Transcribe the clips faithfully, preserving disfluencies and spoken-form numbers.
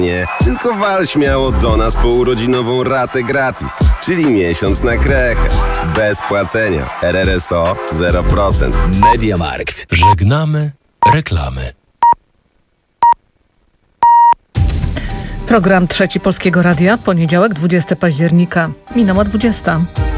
Nie, tylko wal śmiało do nas po urodzinową ratę gratis, czyli miesiąc na krechę, bez płacenia. R R S O zero procent. MediaMarkt. Żegnamy reklamy. Program Trzeci Polskiego Radia, poniedziałek, dwudziestego października. Minęła dwudziesta.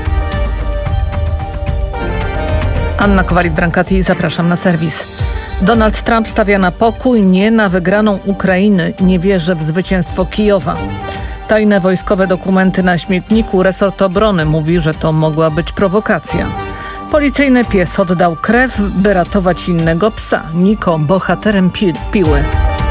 Anna Kowalik-Brankati, zapraszam na serwis. Donald Trump stawia na pokój, nie na wygraną Ukrainy. Nie wierzy w zwycięstwo Kijowa. Tajne wojskowe dokumenty na śmietniku. Resort obrony mówi, że to mogła być prowokacja. Policyjny pies oddał krew, by ratować innego psa. Niko, bohaterem pi- piły.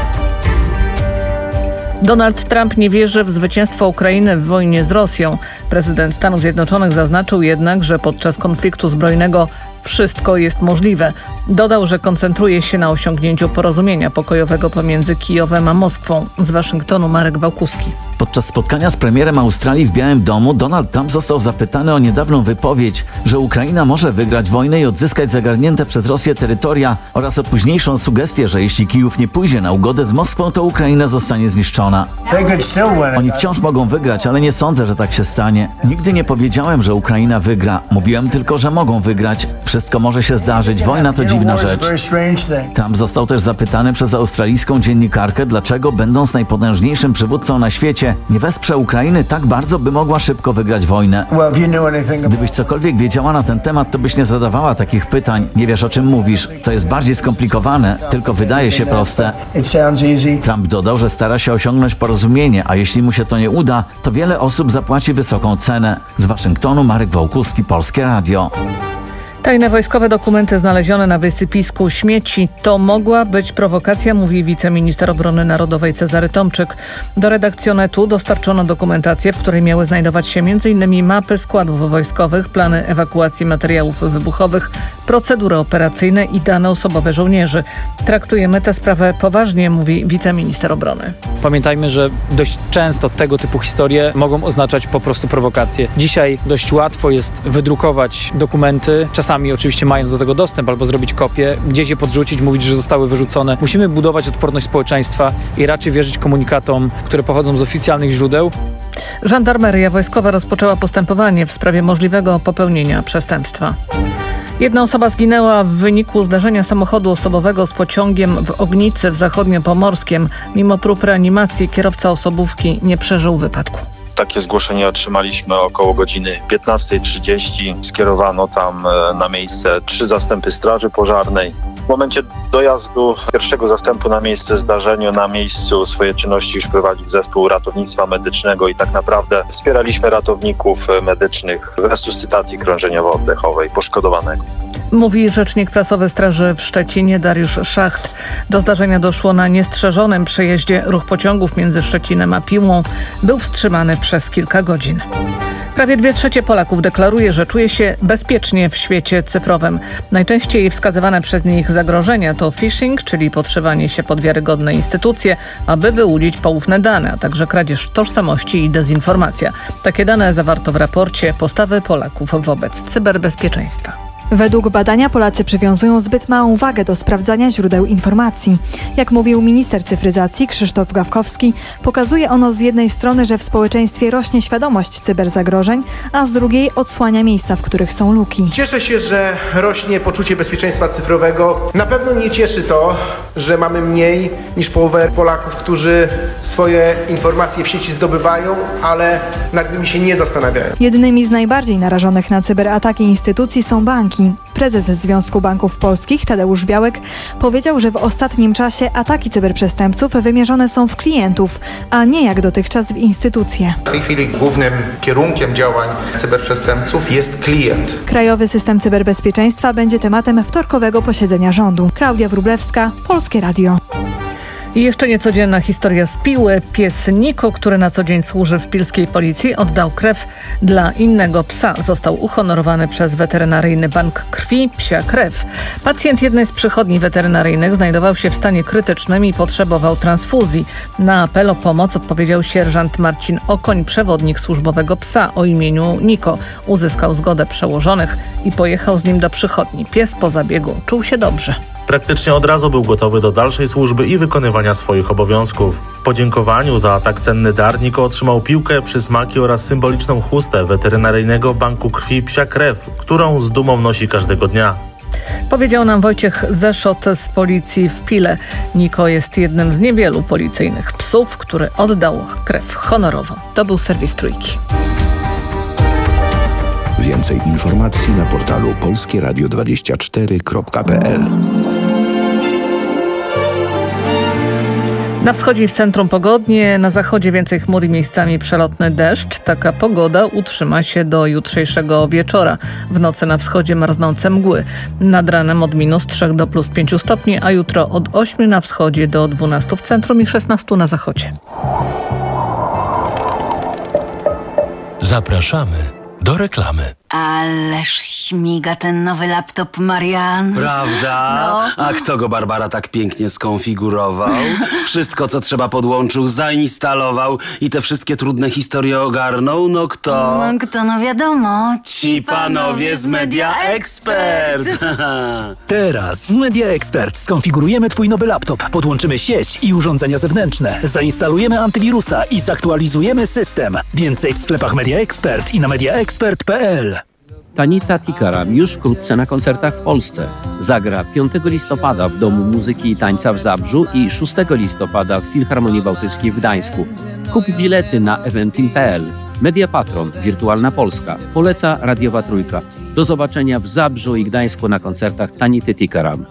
Donald Trump nie wierzy w zwycięstwo Ukrainy w wojnie z Rosją. Prezydent Stanów Zjednoczonych zaznaczył jednak, że podczas konfliktu zbrojnego wszystko jest możliwe. Dodał, że koncentruje się na osiągnięciu porozumienia pokojowego pomiędzy Kijowem a Moskwą. Z Waszyngtonu Marek Wałkuski. Podczas spotkania z premierem Australii w Białym Domu Donald Trump został zapytany o niedawną wypowiedź, że Ukraina może wygrać wojnę i odzyskać zagarnięte przez Rosję terytoria oraz o późniejszą sugestię, że jeśli Kijów nie pójdzie na ugodę z Moskwą, to Ukraina zostanie zniszczona. Oni wciąż mogą wygrać, ale nie sądzę, że tak się stanie. Nigdy nie powiedziałem, że Ukraina wygra. Mówiłem tylko, że mogą wygrać. Wszystko może się zdarzyć. Wojna to dziwna rzecz. Trump został też zapytany przez australijską dziennikarkę, dlaczego będąc najpotężniejszym przywódcą na świecie nie wesprze Ukrainy tak bardzo, by mogła szybko wygrać wojnę. Gdybyś cokolwiek wiedziała na ten temat, to byś nie zadawała takich pytań. Nie wiesz, o czym mówisz. To jest bardziej skomplikowane, tylko wydaje się proste. Trump dodał, że stara się osiągnąć porozumienie, a jeśli mu się to nie uda, to wiele osób zapłaci wysoką cenę. Z Waszyngtonu Marek Wałkuski, Polskie Radio. Tajne wojskowe dokumenty znalezione na wysypisku śmieci to mogła być prowokacja, mówi wiceminister obrony narodowej Cezary Tomczyk. Do redakcjonetu dostarczono dokumentację, w której miały znajdować się m in mapy składów wojskowych, plany ewakuacji materiałów wybuchowych, procedury operacyjne i dane osobowe żołnierzy. Traktujemy tę sprawę poważnie, mówi wiceminister obrony. Pamiętajmy, że dość często tego typu historie mogą oznaczać po prostu prowokacje. Dzisiaj dość łatwo jest wydrukować dokumenty, czasami oczywiście mając do tego dostęp, albo zrobić kopię, gdzieś je podrzucić, mówić, że zostały wyrzucone. Musimy budować odporność społeczeństwa i raczej wierzyć komunikatom, które pochodzą z oficjalnych źródeł. Żandarmeria wojskowa rozpoczęła postępowanie w sprawie możliwego popełnienia przestępstwa. Jedna osoba zginęła w wyniku zdarzenia samochodu osobowego z pociągiem w Ognicy w Zachodniopomorskiem. Mimo prób reanimacji kierowca osobówki nie przeżył wypadku. Takie zgłoszenie otrzymaliśmy około godziny piętnastej trzydzieści. Skierowano tam na miejsce trzy zastępy straży pożarnej. W momencie dojazdu pierwszego zastępu na miejsce zdarzenia, na miejscu swoje czynności już prowadził zespół ratownictwa medycznego i tak naprawdę wspieraliśmy ratowników medycznych w resuscytacji krążeniowo-oddechowej poszkodowanego. Mówi rzecznik prasowy Straży w Szczecinie Dariusz Szacht. Do zdarzenia doszło na niestrzeżonym przejeździe. Ruch pociągów między Szczecinem a Piłą był wstrzymany przez kilka godzin. Prawie dwie trzecie Polaków deklaruje, że czuje się bezpiecznie w świecie cyfrowym. Najczęściej wskazywane przez nich zagrożenia to phishing, czyli podszywanie się pod wiarygodne instytucje, aby wyłudzić poufne dane, a także kradzież tożsamości i dezinformacja. Takie dane zawarto w raporcie Postawy Polaków wobec cyberbezpieczeństwa. Według badania Polacy przywiązują zbyt małą wagę do sprawdzania źródeł informacji. Jak mówił minister cyfryzacji Krzysztof Gawkowski, pokazuje ono z jednej strony, że w społeczeństwie rośnie świadomość cyberzagrożeń, a z drugiej odsłania miejsca, w których są luki. Cieszę się, że rośnie poczucie bezpieczeństwa cyfrowego. Na pewno nie cieszy to, że mamy mniej niż połowę Polaków, którzy swoje informacje w sieci zdobywają, ale nad nimi się nie zastanawiają. Jednymi z najbardziej narażonych na cyberataki instytucji są banki. Prezes Związku Banków Polskich Tadeusz Białek powiedział, że w ostatnim czasie ataki cyberprzestępców wymierzone są w klientów, a nie jak dotychczas w instytucje. W tej chwili głównym kierunkiem działań cyberprzestępców jest klient. Krajowy system cyberbezpieczeństwa będzie tematem wtorkowego posiedzenia rządu. Klaudia Wróblewska, Polskie Radio. I jeszcze niecodzienna historia z Piły. Pies Niko, który na co dzień służy w pilskiej policji, oddał krew dla innego psa. Został uhonorowany przez Weterynaryjny Bank Krwi Psia Krew. Pacjent jednej z przychodni weterynaryjnych znajdował się w stanie krytycznym i potrzebował transfuzji. Na apel o pomoc odpowiedział sierżant Marcin Okoń, przewodnik służbowego psa o imieniu Niko. Uzyskał zgodę przełożonych i pojechał z nim do przychodni. Pies po zabiegu czuł się dobrze. Praktycznie od razu był gotowy do dalszej służby i wykonywania swoich obowiązków. W podziękowaniu za tak cenny dar Niko otrzymał piłkę, przysmaki oraz symboliczną chustę Weterynaryjnego Banku Krwi Psia Krew, którą z dumą nosi każdego dnia. Powiedział nam Wojciech Zeszot z policji w Pile. Niko jest jednym z niewielu policyjnych psów, który oddał krew honorową. To był serwis Trójki. Więcej informacji na portalu polskie radio dwadzieścia cztery kropka p l. Na wschodzie i w centrum pogodnie, na zachodzie więcej chmur i miejscami przelotny deszcz. Taka pogoda utrzyma się do jutrzejszego wieczora. W nocy na wschodzie marznące mgły. Nad ranem od minus trzech do plus pięciu stopni, a jutro od ośmiu na wschodzie do dwunastu w centrum i szesnastu na zachodzie. Zapraszamy do reklamy. Ależ śmiga ten nowy laptop, Marian. Prawda? No. A kto go, Barbara, tak pięknie skonfigurował? Wszystko, co trzeba, podłączył, zainstalował i te wszystkie trudne historie ogarnął? No kto? No kto, no wiadomo. Ci panowie z Media Expert. Teraz w Media Expert skonfigurujemy twój nowy laptop, podłączymy sieć i urządzenia zewnętrzne, zainstalujemy antywirusa i zaktualizujemy system. Więcej w sklepach Media Expert i na media expert kropka p l. Tanita Tikaram już wkrótce na koncertach w Polsce. Zagra piątego listopada w Domu Muzyki i Tańca w Zabrzu i szóstego listopada w Filharmonii Bałtyckiej w Gdańsku. Kup bilety na eventim kropka p l. Media Patron, Wirtualna Polska. Poleca Radiowa Trójka. Do zobaczenia w Zabrzu i Gdańsku na koncertach Tanity Tikaram.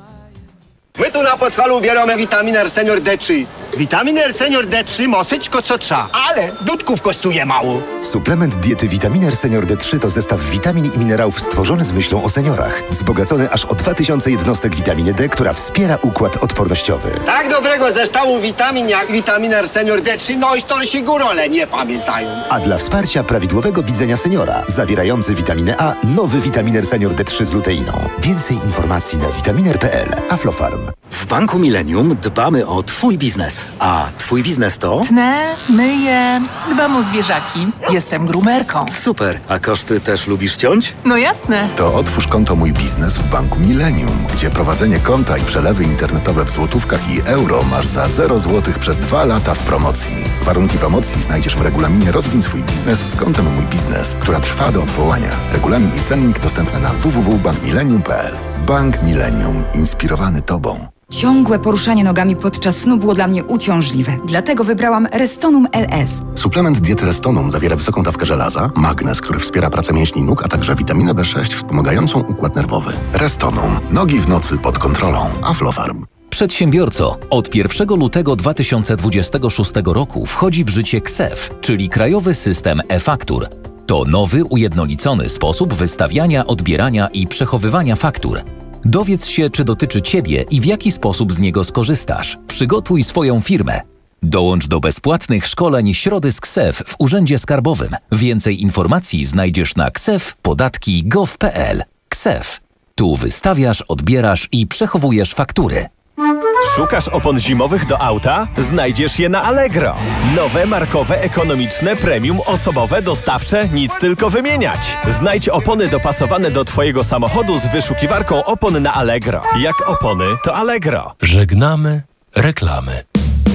My tu na Podhalu bierzemy witaminę Senior D trzy. Witaminę Senior D trzy mosyczko co trza, ale dudków kosztuje mało. Suplement diety Vitaminer Senior D trzy to zestaw witamin i minerałów stworzony z myślą o seniorach. Wzbogacony aż o dwa tysiące jednostek witaminy D, która wspiera układ odpornościowy. Tak dobrego zestawu witamin jak Vitaminer Senior D trzy, no i starsi górole nie pamiętają. A dla wsparcia prawidłowego widzenia seniora, zawierający witaminę A, nowy Vitaminer Senior D trzy z luteiną. Więcej informacji na vitaminer kropka p l. Aflofarm. W Banku Millennium dbamy o Twój biznes. A Twój biznes to? Tnę, myję, dbam o zwierzaki. Jestem grumerką. Super. A koszty też lubisz ciąć? No jasne. To otwórz konto Mój Biznes w Banku Millennium, gdzie prowadzenie konta i przelewy internetowe w złotówkach i euro masz za zero złotych przez dwa lata w promocji. Warunki promocji znajdziesz w regulaminie Rozwin swój biznes z kontem Mój Biznes, która trwa do odwołania. Regulamin i cennik dostępny na w w w kropka bank millennium kropka p l. Bank Millennium. Inspirowany Tobą. Ciągłe poruszanie nogami podczas snu było dla mnie uciążliwe. Dlatego wybrałam Restonum L S. Suplement diety Restonum zawiera wysoką dawkę żelaza, magnez, który wspiera pracę mięśni nóg, a także witaminę B sześć wspomagającą układ nerwowy. Restonum. Nogi w nocy pod kontrolą. Aflofarm. Przedsiębiorco, od pierwszego lutego dwa tysiące dwudziestego szóstego roku wchodzi w życie K S E F, czyli Krajowy System e-Faktur. To nowy, ujednolicony sposób wystawiania, odbierania i przechowywania faktur. Dowiedz się, czy dotyczy Ciebie i w jaki sposób z niego skorzystasz. Przygotuj swoją firmę. Dołącz do bezpłatnych szkoleń Środy z K S E F w Urzędzie Skarbowym. Więcej informacji znajdziesz na ksef podatki kropka gov kropka p l. K S E F. Tu wystawiasz, odbierasz i przechowujesz faktury. Szukasz opon zimowych do auta? Znajdziesz je na Allegro. Nowe, markowe, ekonomiczne, premium, osobowe, dostawcze, nic tylko wymieniać. Znajdź opony dopasowane do Twojego samochodu z wyszukiwarką opon na Allegro. Jak opony, to Allegro. Żegnamy reklamy.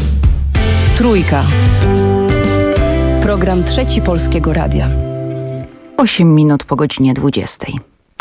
Trójka. Program Trzeci Polskiego Radia. osiem minut po godzinie dwudziestej.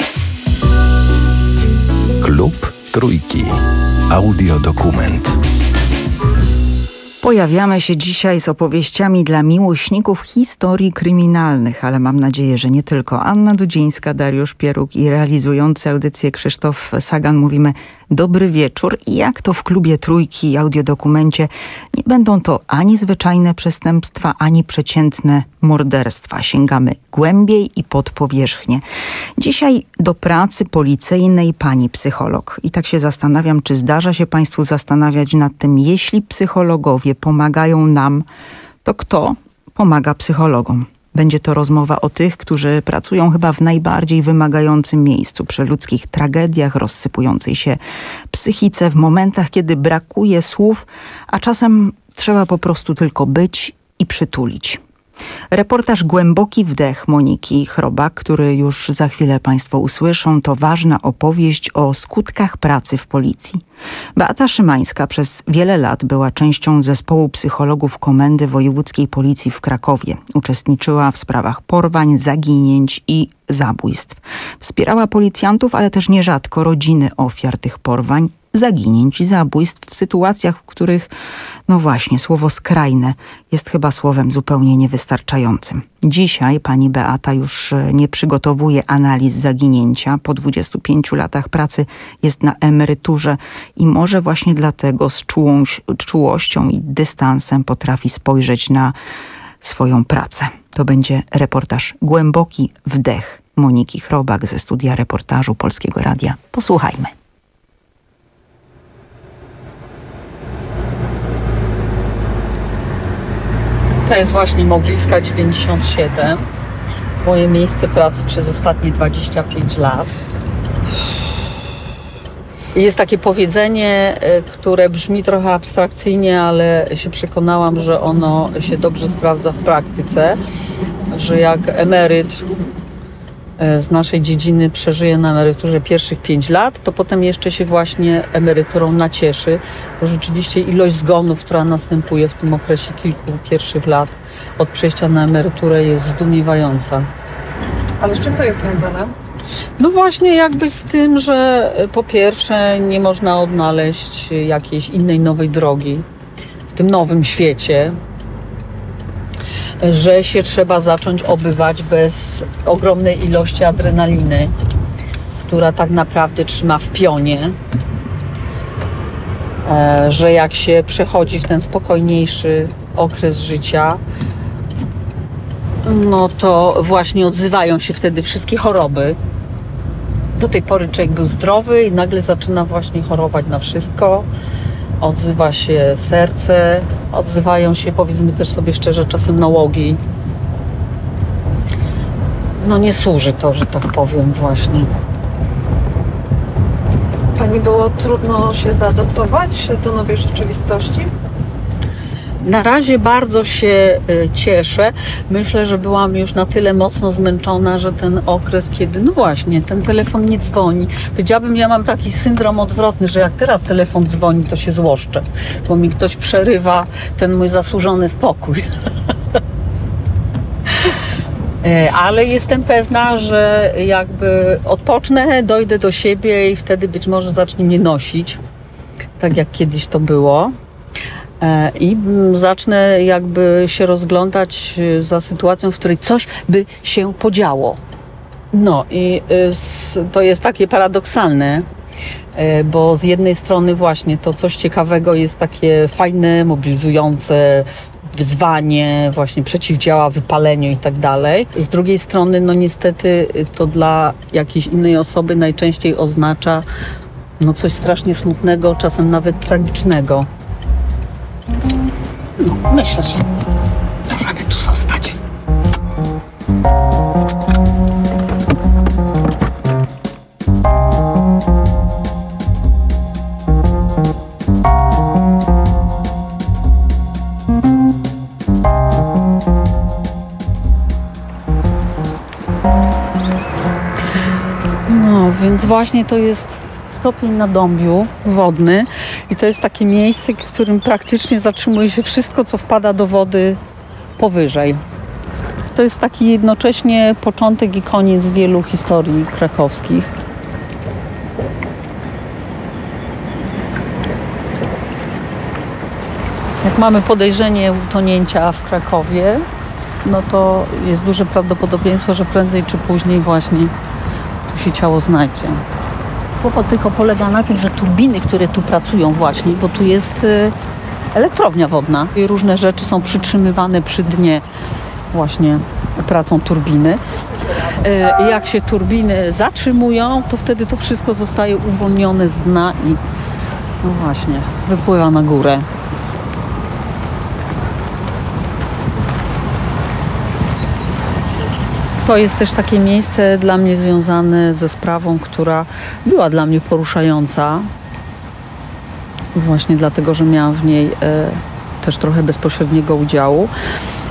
Klub Trójki. Audiodokument. Pojawiamy się dzisiaj z opowieściami dla miłośników historii kryminalnych, ale mam nadzieję, że nie tylko. Anna Dudzińska, Dariusz Pieruk i realizujący audycję Krzysztof Sagan. Mówimy dobry wieczór i jak to w klubie Trójki i audiodokumencie nie będą to ani zwyczajne przestępstwa, ani przeciętne morderstwa. Sięgamy głębiej i pod powierzchnię. Dzisiaj do pracy policyjnej pani psycholog. I tak się zastanawiam, czy zdarza się Państwu zastanawiać nad tym, jeśli psychologowie pomagają nam, to kto pomaga psychologom? Będzie to rozmowa o tych, którzy pracują chyba w najbardziej wymagającym miejscu, przy ludzkich tragediach, rozsypującej się psychice, w momentach, kiedy brakuje słów, a czasem trzeba po prostu tylko być i przytulić. Reportaż Głęboki wdech Moniki Chrobak, który już za chwilę Państwo usłyszą, to ważna opowieść o skutkach pracy w policji. Beata Szymańska przez wiele lat była częścią zespołu psychologów Komendy Wojewódzkiej Policji w Krakowie. Uczestniczyła w sprawach porwań, zaginięć i zabójstw. Wspierała policjantów, ale też nierzadko rodziny ofiar tych porwań, zaginięć i zabójstw w sytuacjach, w których, no właśnie, słowo skrajne jest chyba słowem zupełnie niewystarczającym. Dzisiaj pani Beata już nie przygotowuje analiz zaginięcia. Po dwudziestu pięciu latach pracy jest na emeryturze i może właśnie dlatego z czułą, czułością i dystansem potrafi spojrzeć na swoją pracę. To będzie reportaż Głęboki wdech Moniki Chrobak ze studia reportażu Polskiego Radia. Posłuchajmy. To jest właśnie Mogielska dziewięćdziesiąt siedem. Moje miejsce pracy przez ostatnie dwadzieścia pięć lat. Jest takie powiedzenie, które brzmi trochę abstrakcyjnie, ale się przekonałam, że ono się dobrze sprawdza w praktyce, że jak emeryt z naszej dziedziny przeżyje na emeryturze pierwszych pięć lat, to potem jeszcze się właśnie emeryturą nacieszy, bo rzeczywiście ilość zgonów, która następuje w tym okresie kilku pierwszych lat od przejścia na emeryturę, jest zdumiewająca. Ale z czym to jest związane? No właśnie jakby z tym, że po pierwsze nie można odnaleźć jakiejś innej nowej drogi w tym nowym świecie, że się trzeba zacząć obywać bez ogromnej ilości adrenaliny, która tak naprawdę trzyma w pionie, że jak się przechodzi w ten spokojniejszy okres życia, no to właśnie odzywają się wtedy wszystkie choroby. Do tej pory człowiek był zdrowy i nagle zaczyna właśnie chorować na wszystko. Odzywa się serce, odzywają się, powiedzmy też sobie szczerze, czasem nałogi. No nie służy to, że tak powiem właśnie. Pani było trudno się zaadaptować do nowej rzeczywistości? Na razie bardzo się cieszę. Myślę, że byłam już na tyle mocno zmęczona, że ten okres, kiedy, no właśnie, ten telefon nie dzwoni. Powiedziałabym, ja mam taki syndrom odwrotny, że jak teraz telefon dzwoni, to się złoszczę, bo mi ktoś przerywa ten mój zasłużony spokój. Ale jestem pewna, że jakby odpocznę, dojdę do siebie i wtedy być może zacznie mnie nosić, tak jak kiedyś to było. I zacznę jakby się rozglądać za sytuacją, w której coś by się podziało. No i to jest takie paradoksalne, bo z jednej strony właśnie to coś ciekawego jest takie fajne, mobilizujące, wyzwanie, właśnie przeciwdziała wypaleniu i tak dalej. Z drugiej strony, no niestety to dla jakiejś innej osoby najczęściej oznacza no coś strasznie smutnego, czasem nawet tragicznego. No, myślę, że możemy tu zostać. No, więc właśnie to jest stopień na Dąbiu wodny i to jest takie miejsce, w którym praktycznie zatrzymuje się wszystko, co wpada do wody powyżej. To jest taki jednocześnie początek i koniec wielu historii krakowskich. Jak mamy podejrzenie utonięcia w Krakowie, no to jest duże prawdopodobieństwo, że prędzej czy później właśnie tu się ciało znajdzie. Kłopot tylko polega na tym, że turbiny, które tu pracują właśnie, bo tu jest elektrownia wodna i różne rzeczy są przytrzymywane przy dnie właśnie pracą turbiny. Jak się turbiny zatrzymują, to wtedy to wszystko zostaje uwolnione z dna i no właśnie wypływa na górę. To jest też takie miejsce dla mnie związane ze sprawą, która była dla mnie poruszająca. Właśnie dlatego, że miałam w niej e, też trochę bezpośredniego udziału.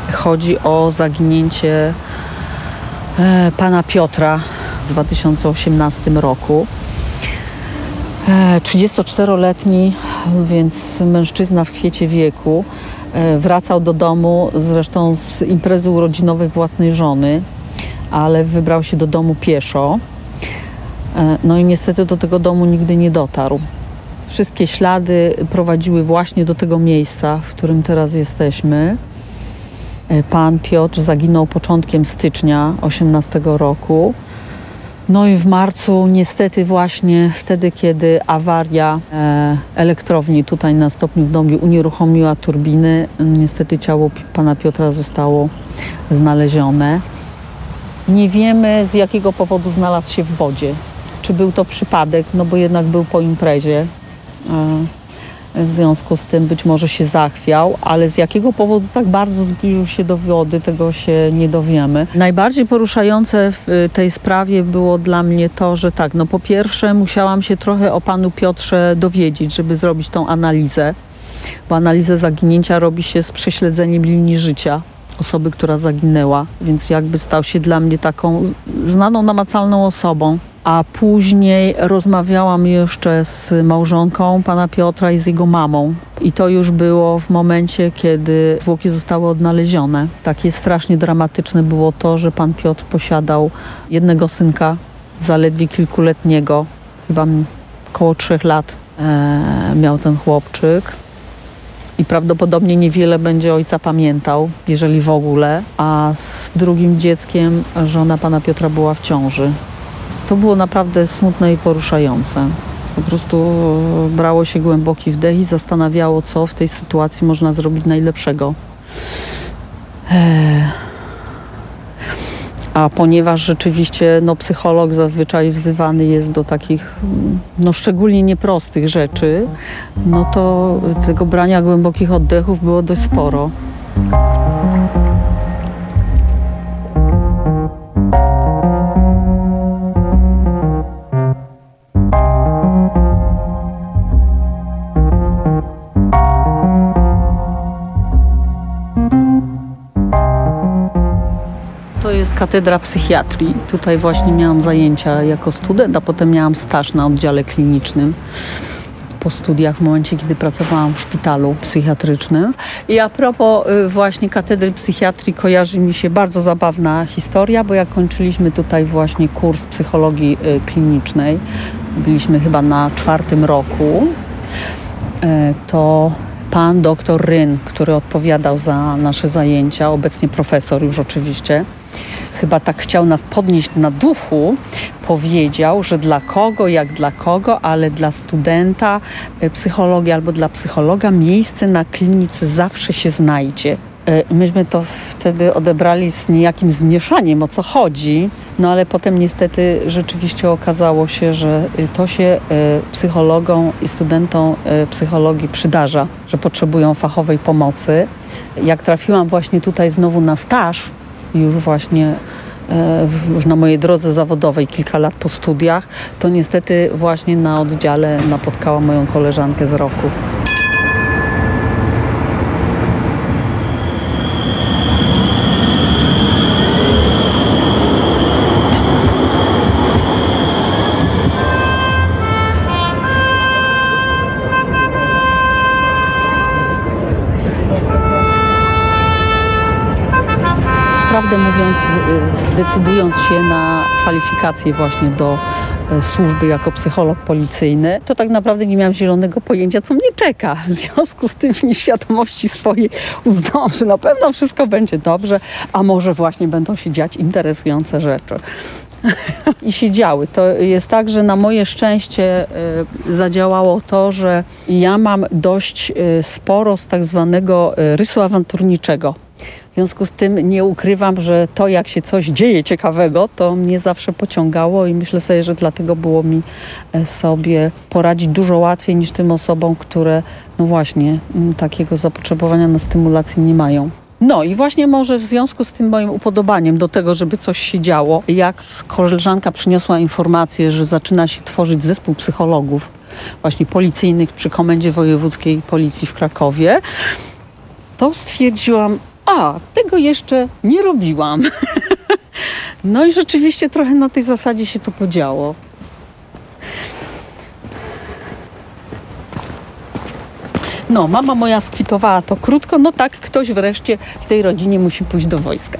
Chodzi o zaginięcie e, pana Piotra w dwa tysiące osiemnastym roku. E, trzydziestoczteroletni, więc mężczyzna w kwiecie wieku, e, wracał do domu zresztą z imprezy urodzinowej własnej żony, ale wybrał się do domu pieszo. E, no i niestety do tego domu nigdy nie dotarł. Wszystkie ślady prowadziły właśnie do tego miejsca, w którym teraz jesteśmy. Pan Piotr zaginął początkiem stycznia osiemnastego roku. No i w marcu niestety właśnie wtedy, kiedy awaria e, elektrowni tutaj na stopniu w Dąbie unieruchomiła turbiny, niestety ciało pana Piotra zostało znalezione. Nie wiemy, z jakiego powodu znalazł się w wodzie. Czy był to przypadek, no bo jednak był po imprezie. W związku z tym być może się zachwiał, ale z jakiego powodu tak bardzo zbliżył się do wody, tego się nie dowiemy. Najbardziej poruszające w tej sprawie było dla mnie to, że tak, no po pierwsze musiałam się trochę o panu Piotrze dowiedzieć, żeby zrobić tą analizę, bo analizę zaginięcia robi się z prześledzeniem linii życia osoby, która zaginęła, więc jakby stał się dla mnie taką znaną, namacalną osobą. A później rozmawiałam jeszcze z małżonką pana Piotra i z jego mamą. I to już było w momencie, kiedy zwłoki zostały odnalezione. Takie strasznie dramatyczne było to, że pan Piotr posiadał jednego synka, zaledwie kilkuletniego, chyba około trzech lat e, miał ten chłopczyk. I prawdopodobnie niewiele będzie ojca pamiętał, jeżeli w ogóle. A z drugim dzieckiem żona pana Piotra była w ciąży. To było naprawdę smutne i poruszające. Po prostu brało się głęboki wdech i zastanawiało, co w tej sytuacji można zrobić najlepszego. A ponieważ rzeczywiście no, psycholog zazwyczaj wzywany jest do takich no, szczególnie nieprostych rzeczy, no to tego brania głębokich oddechów było dość sporo. To jest katedra psychiatrii. Tutaj właśnie miałam zajęcia jako student, a potem miałam staż na oddziale klinicznym po studiach w momencie, kiedy pracowałam w szpitalu psychiatrycznym. I a propos właśnie katedry psychiatrii kojarzy mi się bardzo zabawna historia, bo jak kończyliśmy tutaj właśnie kurs psychologii klinicznej, byliśmy chyba na czwartym roku, to pan doktor Ryn, który odpowiadał za nasze zajęcia, obecnie profesor już oczywiście, chyba tak chciał nas podnieść na duchu, powiedział, że dla kogo, jak dla kogo, ale dla studenta psychologii albo dla psychologa miejsce na klinice zawsze się znajdzie. Myśmy to wtedy odebrali z niejakim zmieszaniem, o co chodzi, no ale potem niestety rzeczywiście okazało się, że to się psychologom i studentom psychologii przydarza, że potrzebują fachowej pomocy. Jak trafiłam właśnie tutaj znowu na staż, już właśnie już na mojej drodze zawodowej, kilka lat po studiach, to niestety właśnie na oddziale napotkałam moją koleżankę z roku. Prawdę mówiąc, decydując się na kwalifikację właśnie do służby jako psycholog policyjny, to tak naprawdę nie miałam zielonego pojęcia, co mnie czeka. W związku z tym w nieświadomości swojej uznałam, że na pewno wszystko będzie dobrze, a może właśnie będą się dziać interesujące rzeczy. I się działy. To jest tak, że na moje szczęście zadziałało to, że ja mam dość sporo z tak zwanego rysu awanturniczego. W związku z tym nie ukrywam, że to, jak się coś dzieje ciekawego, to mnie zawsze pociągało i myślę sobie, że dlatego było mi sobie poradzić dużo łatwiej niż tym osobom, które no właśnie takiego zapotrzebowania na stymulację nie mają. No i właśnie może w związku z tym moim upodobaniem do tego, żeby coś się działo, jak koleżanka przyniosła informację, że zaczyna się tworzyć zespół psychologów właśnie policyjnych przy Komendzie Wojewódzkiej Policji w Krakowie, to stwierdziłam, A, tego jeszcze nie robiłam. No i rzeczywiście trochę na tej zasadzie się to podziało. No, mama moja skwitowała to krótko, no tak, ktoś wreszcie w tej rodzinie musi pójść do wojska.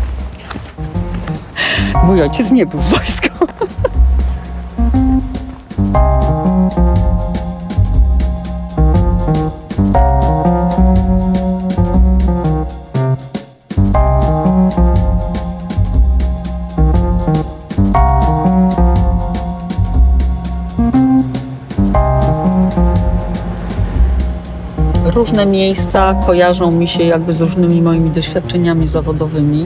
Mój ojciec nie był w wojsku. Różne miejsca kojarzą mi się jakby z różnymi moimi doświadczeniami zawodowymi.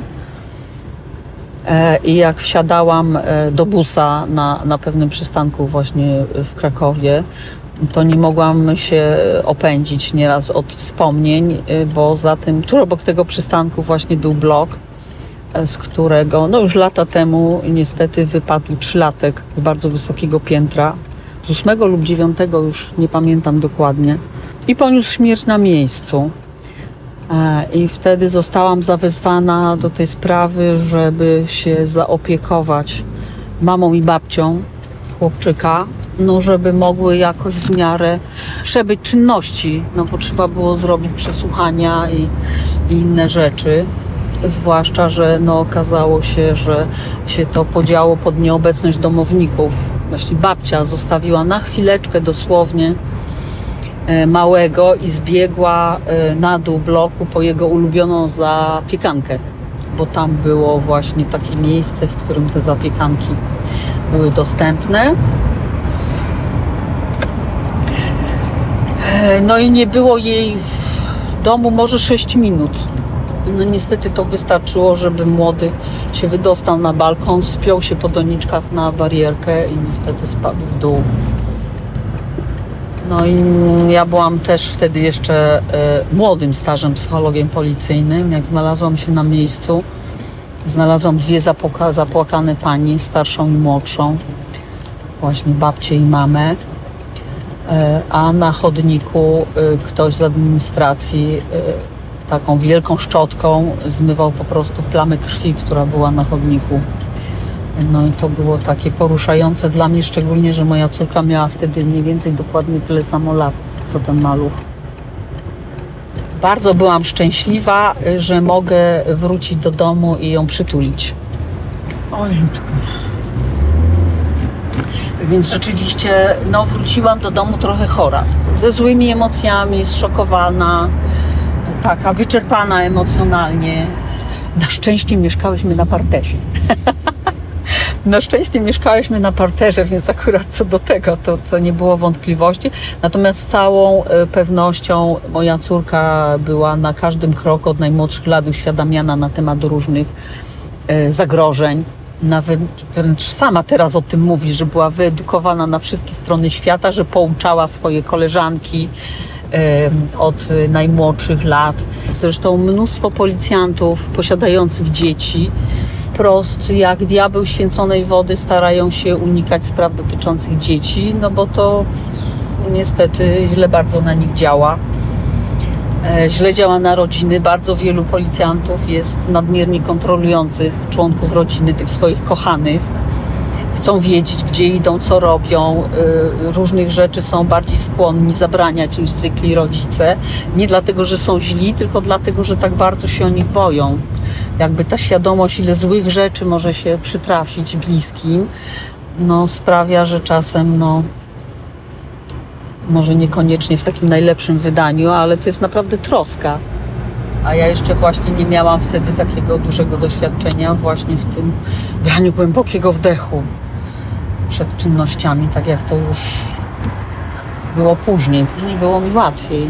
I jak wsiadałam do busa na, na pewnym przystanku właśnie w Krakowie, to nie mogłam się opędzić nieraz od wspomnień, bo za tym, tu obok tego przystanku właśnie był blok, z którego no już lata temu niestety wypadł trzylatek z bardzo wysokiego piętra, z ósmego lub dziewiątego, już nie pamiętam dokładnie, i poniósł śmierć na miejscu. I wtedy zostałam zawezwana do tej sprawy, żeby się zaopiekować mamą i babcią chłopczyka, no żeby mogły jakoś w miarę przebyć czynności, no bo trzeba było zrobić przesłuchania i, i inne rzeczy. Zwłaszcza, że no okazało się, że się to podziało pod nieobecność domowników. Właśnie babcia zostawiła na chwileczkę dosłownie małego i zbiegła na dół bloku po jego ulubioną zapiekankę, bo tam było właśnie takie miejsce, w którym te zapiekanki były dostępne. No i nie było jej w domu może sześć minut. No niestety to wystarczyło, żeby młody się wydostał na balkon, wspiął się po doniczkach na barierkę i niestety spadł w dół. No i ja byłam też wtedy jeszcze y, młodym stażem psychologiem policyjnym. Jak znalazłam się na miejscu, znalazłam dwie zapłaka, zapłakane pani, starszą i młodszą, właśnie babcię i mamę, y, a na chodniku y, ktoś z administracji y, taką wielką szczotką zmywał po prostu plamę krwi, która była na chodniku. No i to było takie poruszające dla mnie, szczególnie, że moja córka miała wtedy mniej więcej dokładnie tyle samo lat, co ten maluch. Bardzo byłam szczęśliwa, że mogę wrócić do domu i ją przytulić. Oj, Ludku. Więc rzeczywiście, no wróciłam do domu trochę chora. Ze złymi emocjami, zszokowana, taka wyczerpana emocjonalnie. Na szczęście mieszkałyśmy na parterze. Na szczęście mieszkałyśmy na parterze, więc akurat co do tego to, to nie było wątpliwości. Natomiast z całą pewnością moja córka była na każdym kroku od najmłodszych lat uświadamiana na temat różnych zagrożeń. Nawet wręcz sama teraz o tym mówi, że była wyedukowana na wszystkie strony świata, że pouczała swoje koleżanki od najmłodszych lat. Zresztą mnóstwo policjantów posiadających dzieci wprost jak diabeł święconej wody starają się unikać spraw dotyczących dzieci, no bo to niestety źle bardzo na nich działa. Źle działa na rodziny. Bardzo wielu policjantów jest nadmiernie kontrolujących członków rodziny, tych swoich kochanych. Chcą wiedzieć, gdzie idą, co robią. Różnych rzeczy są bardziej skłonni zabraniać niż zwykli rodzice. Nie dlatego, że są źli, tylko dlatego, że tak bardzo się o nich boją. Jakby ta świadomość, ile złych rzeczy może się przytrafić bliskim, no sprawia, że czasem, no może niekoniecznie w takim najlepszym wydaniu, ale to jest naprawdę troska. A ja jeszcze właśnie nie miałam wtedy takiego dużego doświadczenia właśnie w tym braniu głębokiego wdechu przed czynnościami, tak jak to już było później. Później było mi łatwiej.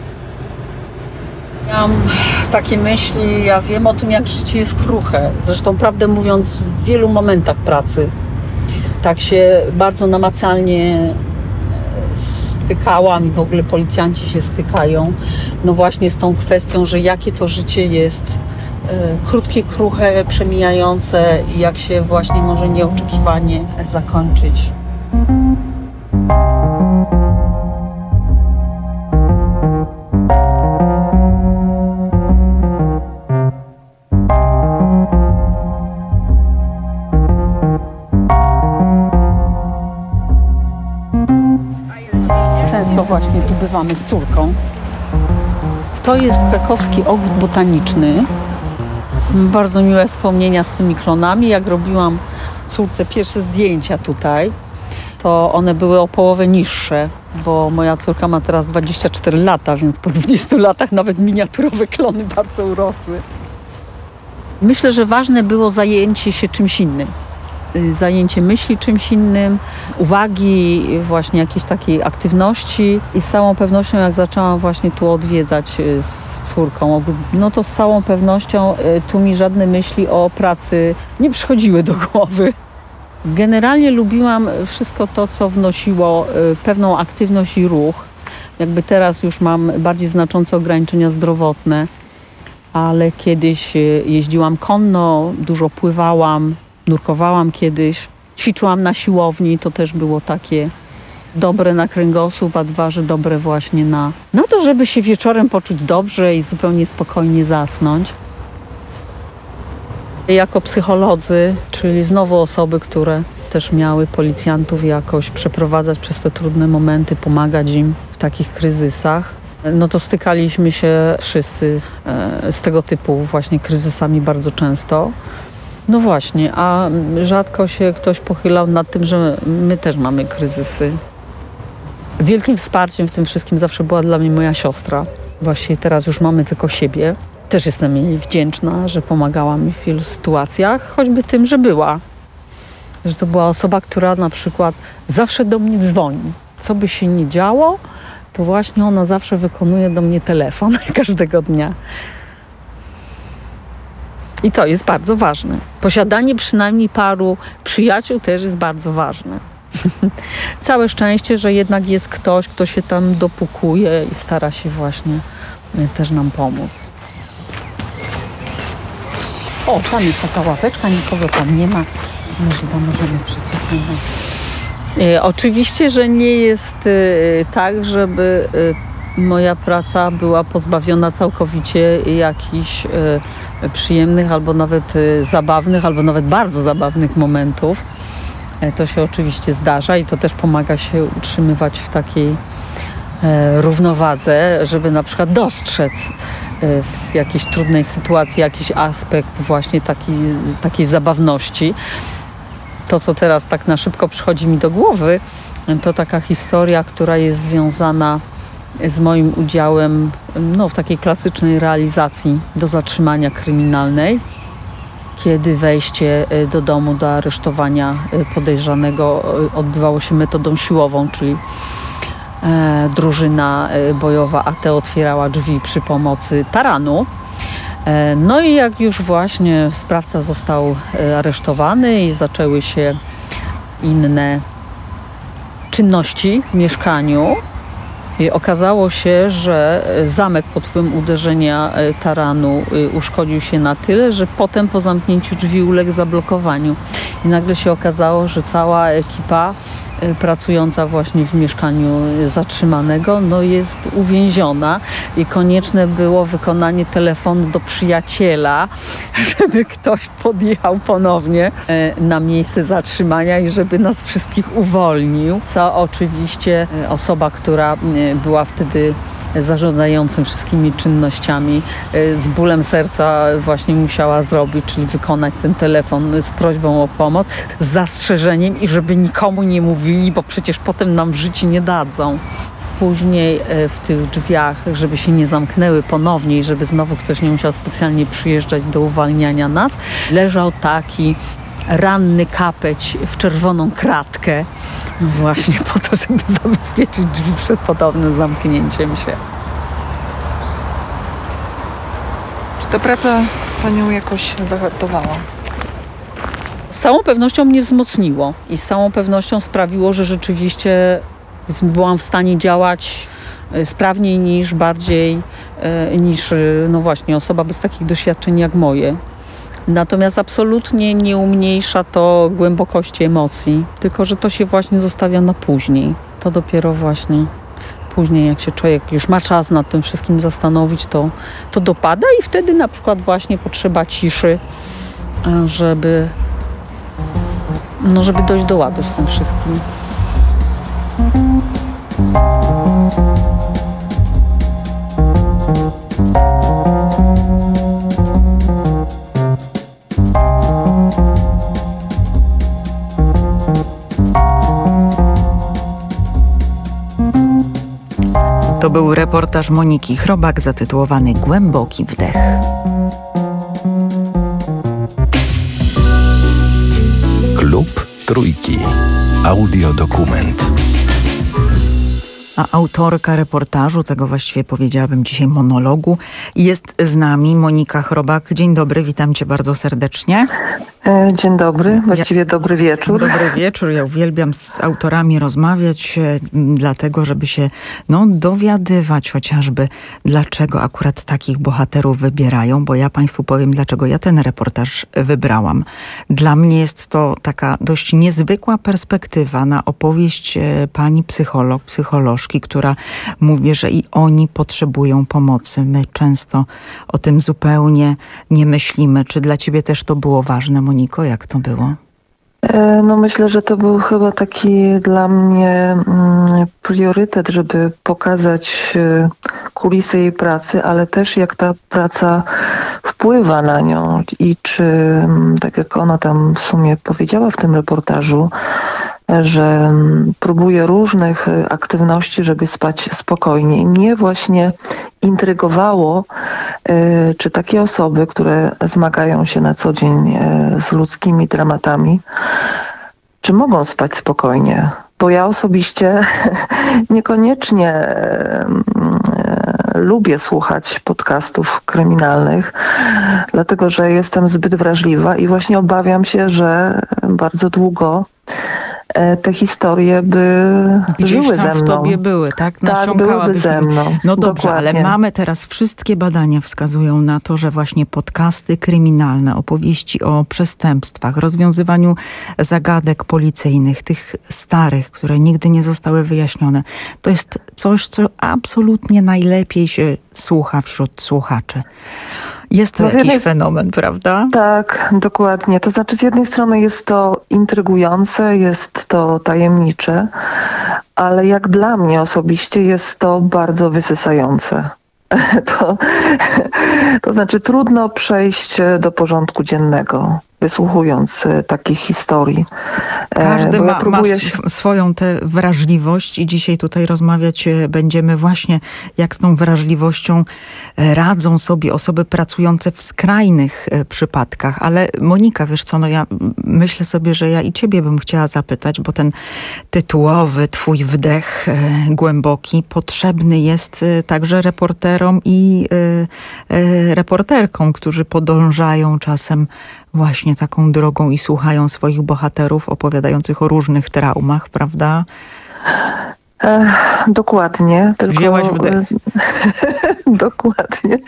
Miałam takie myśli, ja wiem o tym, jak życie jest kruche. Zresztą, prawdę mówiąc, w wielu momentach pracy tak się bardzo namacalnie stykałam i w ogóle policjanci się stykają, no właśnie z tą kwestią, że jakie to życie jest e, krótkie, kruche, przemijające i jak się właśnie może nieoczekiwanie zakończyć. zdobywamy z córką. To jest krakowski ogród botaniczny. Bardzo miłe wspomnienia z tymi klonami. Jak robiłam córce pierwsze zdjęcia tutaj, to one były o połowę niższe, bo moja córka ma teraz dwadzieścia cztery lata, więc po dwudziestu latach nawet miniaturowe klony bardzo urosły. Myślę, że ważne było zajęcie się czymś innym. Zajęcie myśli czymś innym, uwagi, właśnie jakiejś takiej aktywności i z całą pewnością jak zaczęłam właśnie tu odwiedzać z córką, no to z całą pewnością tu mi żadne myśli o pracy nie przychodziły do głowy. Generalnie lubiłam wszystko to, co wnosiło pewną aktywność i ruch. Jakby teraz już mam bardziej znaczące ograniczenia zdrowotne, ale kiedyś jeździłam konno, dużo pływałam, nurkowałam kiedyś, ćwiczyłam na siłowni, to też było takie dobre na kręgosłup, a dwa, że dobre właśnie na, na to, żeby się wieczorem poczuć dobrze i zupełnie spokojnie zasnąć. Jako psycholodzy, czyli znowu osoby, które też miały policjantów jakoś przeprowadzać przez te trudne momenty, pomagać im w takich kryzysach, no to stykaliśmy się wszyscy z tego typu właśnie kryzysami bardzo często. No właśnie, a rzadko się ktoś pochylał nad tym, że my też mamy kryzysy. Wielkim wsparciem w tym wszystkim zawsze była dla mnie moja siostra. Właściwie teraz już mamy tylko siebie. Też jestem jej wdzięczna, że pomagała mi w wielu sytuacjach, choćby tym, że była. Że to była osoba, która na przykład zawsze do mnie dzwoni. Co by się nie działo, to właśnie ona zawsze wykonuje do mnie telefon każdego dnia. I to jest bardzo ważne. Posiadanie przynajmniej paru przyjaciół też jest bardzo ważne. Całe szczęście, że jednak jest ktoś, kto się tam dopukuje i stara się właśnie też nam pomóc. O, tam jest taka ławeczka, nikogo tam nie ma. Może tam możemy przycofnąć. E, oczywiście, że nie jest e, tak, żeby e, moja praca była pozbawiona całkowicie jakichś e, przyjemnych albo nawet e, zabawnych, albo nawet bardzo zabawnych momentów. E, to się oczywiście zdarza i to też pomaga się utrzymywać w takiej e, równowadze, żeby na przykład dostrzec e, w jakiejś trudnej sytuacji jakiś aspekt właśnie taki, takiej zabawności. To, co teraz tak na szybko przychodzi mi do głowy, to taka historia, która jest związana z moim udziałem no, w takiej klasycznej realizacji do zatrzymania kryminalnej, kiedy wejście do domu do aresztowania podejrzanego odbywało się metodą siłową, czyli e, drużyna bojowa A T otwierała drzwi przy pomocy taranu. No i jak już właśnie sprawca został aresztowany i zaczęły się inne czynności w mieszkaniu, i okazało się, że zamek pod wpływem uderzenia taranu uszkodził się na tyle, że potem po zamknięciu drzwi uległ zablokowaniu. I nagle się okazało, że cała ekipa pracująca właśnie w mieszkaniu zatrzymanego no jest uwięziona i konieczne było wykonanie telefonu do przyjaciela, żeby ktoś podjechał ponownie na miejsce zatrzymania i żeby nas wszystkich uwolnił, co oczywiście osoba, która była wtedy zarządzającym wszystkimi czynnościami z bólem serca właśnie musiała zrobić, czyli wykonać ten telefon z prośbą o pomoc, z zastrzeżeniem i żeby nikomu nie mówili, bo przecież potem nam w życiu nie dadzą. Później w tych drzwiach, żeby się nie zamknęły ponownie i żeby znowu ktoś nie musiał specjalnie przyjeżdżać do uwalniania nas, leżał taki ranny kapeć w czerwoną kratkę właśnie po to, żeby zabezpieczyć drzwi przed podobnym zamknięciem się. Czy ta praca Panią jakoś zahartowała? Z całą pewnością mnie wzmocniło i z całą pewnością sprawiło, że rzeczywiście byłam w stanie działać sprawniej niż bardziej niż no właśnie osoba bez takich doświadczeń jak moje. Natomiast absolutnie nie umniejsza to głębokości emocji, tylko że to się właśnie zostawia na później. To dopiero właśnie później, jak się człowiek już ma czas nad tym wszystkim zastanowić, to, to dopada i wtedy na przykład właśnie potrzeba ciszy, żeby, no żeby dojść do ładu z tym wszystkim. był reportaż Moniki Chrobak zatytułowany Głęboki wdech. Klub Trójki. Audiodokument. A autorka reportażu, tego właściwie powiedziałabym dzisiaj monologu, jest z nami Monika Chrobak. Dzień dobry, witam cię bardzo serdecznie. Dzień dobry, właściwie ja, dobry wieczór. Dobry wieczór. Ja uwielbiam z autorami rozmawiać, dlatego żeby się no, dowiadywać chociażby, dlaczego akurat takich bohaterów wybierają, bo ja Państwu powiem, dlaczego ja ten reportaż wybrałam. Dla mnie jest to taka dość niezwykła perspektywa na opowieść pani psycholog, psycholożki, która mówi, że i oni potrzebują pomocy. My często o tym zupełnie nie myślimy. Czy dla ciebie też to było ważne, Moniko? Jak to było? No myślę, że to był chyba taki dla mnie priorytet, żeby pokazać kulisy jej pracy, ale też jak ta praca wpływa na nią i czy, tak jak ona tam w sumie powiedziała w tym reportażu, że próbuje różnych aktywności, żeby spać spokojnie. I mnie właśnie intrygowało, czy takie osoby, które zmagają się na co dzień z ludzkimi dramatami, czy mogą spać spokojnie. Bo ja osobiście niekoniecznie lubię słuchać podcastów kryminalnych, dlatego że jestem zbyt wrażliwa i właśnie obawiam się, że bardzo długo te historie by Gdzieś żyły tam ze mną. w tobie były, tak? Tak, byłyby ze mną. No dobrze, Dokładnie. ale mamy teraz, wszystkie badania wskazują na to, że właśnie podcasty kryminalne, opowieści o przestępstwach, rozwiązywaniu zagadek policyjnych, tych starych, które nigdy nie zostały wyjaśnione, to jest coś, co absolutnie najlepiej się słucha wśród słuchaczy. Jest to No, jakiś jednej... fenomen, prawda? Tak, dokładnie. To znaczy z jednej strony jest to intrygujące, jest to tajemnicze, ale jak dla mnie osobiście jest to bardzo wysysające. To, to znaczy trudno przejść do porządku dziennego, wysłuchując takich historii. Każdy Bo ja ma, próbuję ma się... swoją tę wrażliwość i dzisiaj tutaj rozmawiać będziemy właśnie, jak z tą wrażliwością radzą sobie osoby pracujące w skrajnych przypadkach. Ale Monika, wiesz co, no ja myślę sobie, że ja i ciebie bym chciała zapytać, bo ten tytułowy twój wdech głęboki potrzebny jest także reporterom i reporterkom, którzy podążają czasem właśnie taką drogą i słuchają swoich bohaterów opowiadających o różnych traumach, prawda? Ech, dokładnie. Tylko... Wzięłaś wdech. Dokładnie.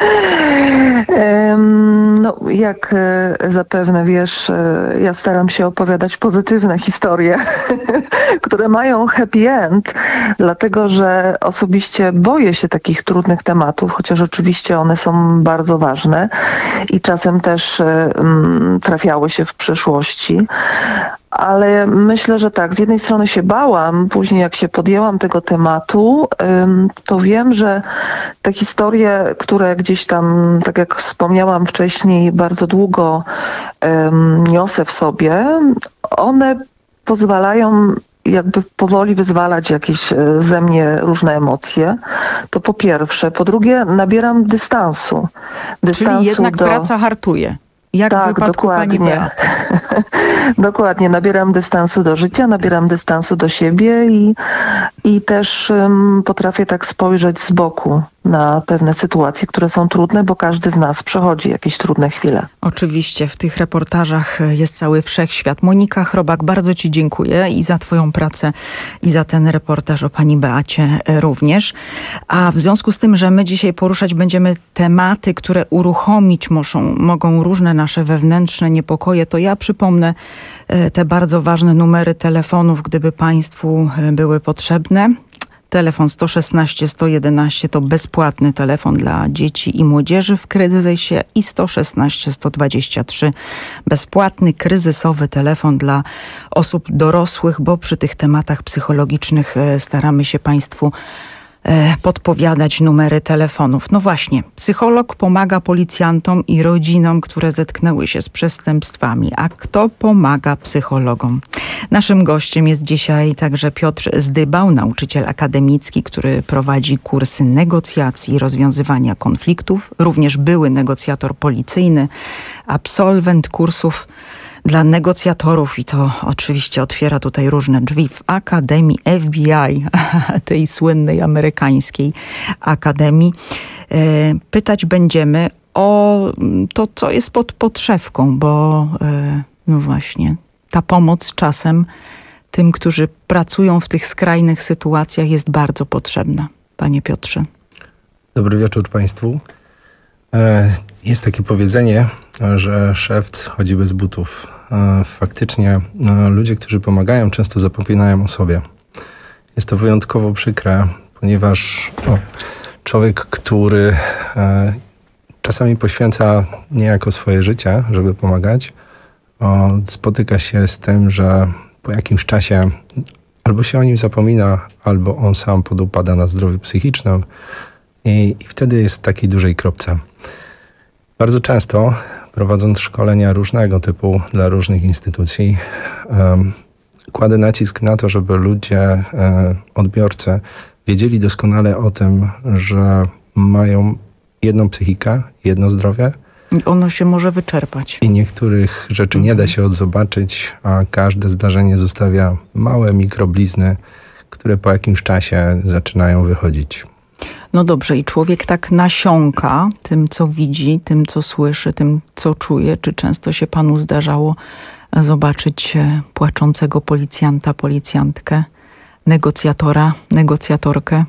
No, jak zapewne wiesz, ja staram się opowiadać pozytywne historie, które mają happy end, dlatego że osobiście boję się takich trudnych tematów, chociaż oczywiście one są bardzo ważne i czasem też um, trafiały się w przeszłości. Ale myślę, że tak, z jednej strony się bałam, później jak się podjęłam tego tematu, to wiem, że te historie, które gdzieś tam, tak jak wspomniałam wcześniej, bardzo długo niosę w sobie, one pozwalają jakby powoli wyzwalać jakieś ze mnie różne emocje. To po pierwsze. Po drugie, nabieram dystansu. dystansu Czyli jednak do... praca hartuje. Jak tak, w wypadku dokładnie. pani Beaty. Dokładnie. Nabieram dystansu do życia, nabieram dystansu do siebie i, i też um, potrafię tak spojrzeć z boku na pewne sytuacje, które są trudne, bo każdy z nas przechodzi jakieś trudne chwile. Oczywiście w tych reportażach jest cały wszechświat. Monika Chrobak, bardzo ci dziękuję i za twoją pracę i za ten reportaż o pani Beacie również. A w związku z tym, że my dzisiaj poruszać będziemy tematy, które uruchomić muszą, mogą różne nasze wewnętrzne niepokoje, to ja przypomnę te bardzo ważne numery telefonów, gdyby państwu były potrzebne. Telefon sto szesnaście sto jedenaście to bezpłatny telefon dla dzieci i młodzieży w kryzysie i sto szesnaście sto dwadzieścia trzy bezpłatny, kryzysowy telefon dla osób dorosłych, bo przy tych tematach psychologicznych staramy się państwu podpowiadać numery telefonów. No właśnie, psycholog pomaga policjantom i rodzinom, które zetknęły się z przestępstwami. A kto pomaga psychologom? Naszym gościem jest dzisiaj także Piotr Zdybał, nauczyciel akademicki, który prowadzi kursy negocjacji i rozwiązywania konfliktów. Również były negocjator policyjny, absolwent kursów dla negocjatorów i to oczywiście otwiera tutaj różne drzwi w Akademii F B I, tej słynnej amerykańskiej akademii. Pytać będziemy o to, co jest pod podszewką, bo no właśnie ta pomoc czasem tym, którzy pracują w tych skrajnych sytuacjach, jest bardzo potrzebna. Panie Piotrze. Dobry wieczór Państwu. Jest takie powiedzenie, że szewc chodzi bez butów. Faktycznie ludzie, którzy pomagają, często zapominają o sobie. Jest to wyjątkowo przykre, ponieważ o, człowiek, który e, czasami poświęca niejako swoje życie, żeby pomagać, o, spotyka się z tym, że po jakimś czasie albo się o nim zapomina, albo on sam podupada na zdrowiu psychicznym i, i wtedy jest w takiej dużej kropce. Bardzo często, prowadząc szkolenia różnego typu dla różnych instytucji, um, kładę nacisk na to, żeby ludzie, e, odbiorcy wiedzieli doskonale o tym, że mają jedną psychikę, jedno zdrowie. Ono się może wyczerpać. I niektórych rzeczy nie da się odzobaczyć, a każde zdarzenie zostawia małe mikroblizny, które po jakimś czasie zaczynają wychodzić. No dobrze, i człowiek tak nasiąka tym, co widzi, tym, co słyszy, tym, co czuje. Czy często się panu zdarzało zobaczyć płaczącego policjanta, policjantkę, negocjatora, negocjatorkę?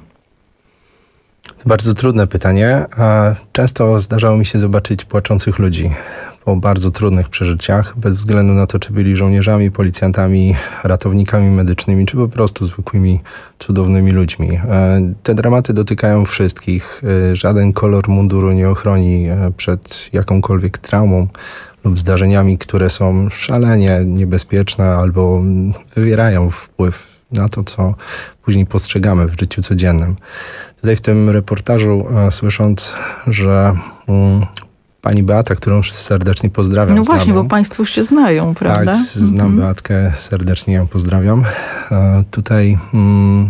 To bardzo trudne pytanie. Często zdarzało mi się zobaczyć płaczących ludzi po bardzo trudnych przeżyciach, bez względu na to, czy byli żołnierzami, policjantami, ratownikami medycznymi, czy po prostu zwykłymi, cudownymi ludźmi. Te dramaty dotykają wszystkich. Żaden kolor munduru nie ochroni przed jakąkolwiek traumą lub zdarzeniami, które są szalenie niebezpieczne albo wywierają wpływ na to, co później postrzegamy w życiu codziennym. Tutaj w tym reportażu, słysząc, że mm, pani Beata, którą serdecznie pozdrawiam. No właśnie, znamy, bo państwo się znają, prawda? Tak, znam mhm. Beatkę, serdecznie ją pozdrawiam. E, tutaj mm,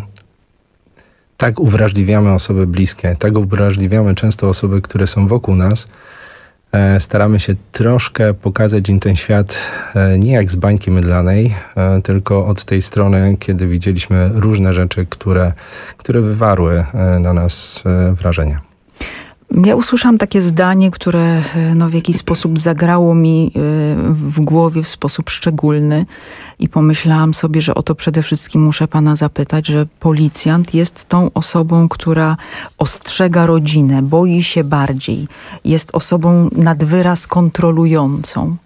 tak uwrażliwiamy osoby bliskie, tak uwrażliwiamy często osoby, które są wokół nas. E, staramy się troszkę pokazać im ten świat e, nie jak z bańki mydlanej, e, tylko od tej strony, kiedy widzieliśmy różne rzeczy, które, które wywarły e, na nas e, wrażenie. Ja usłyszałam takie zdanie, które no, w jakiś sposób zagrało mi w głowie w sposób szczególny i pomyślałam sobie, że o to przede wszystkim muszę pana zapytać, że policjant jest tą osobą, która ostrzega rodzinę, boi się bardziej, jest osobą nad wyraz kontrolującą.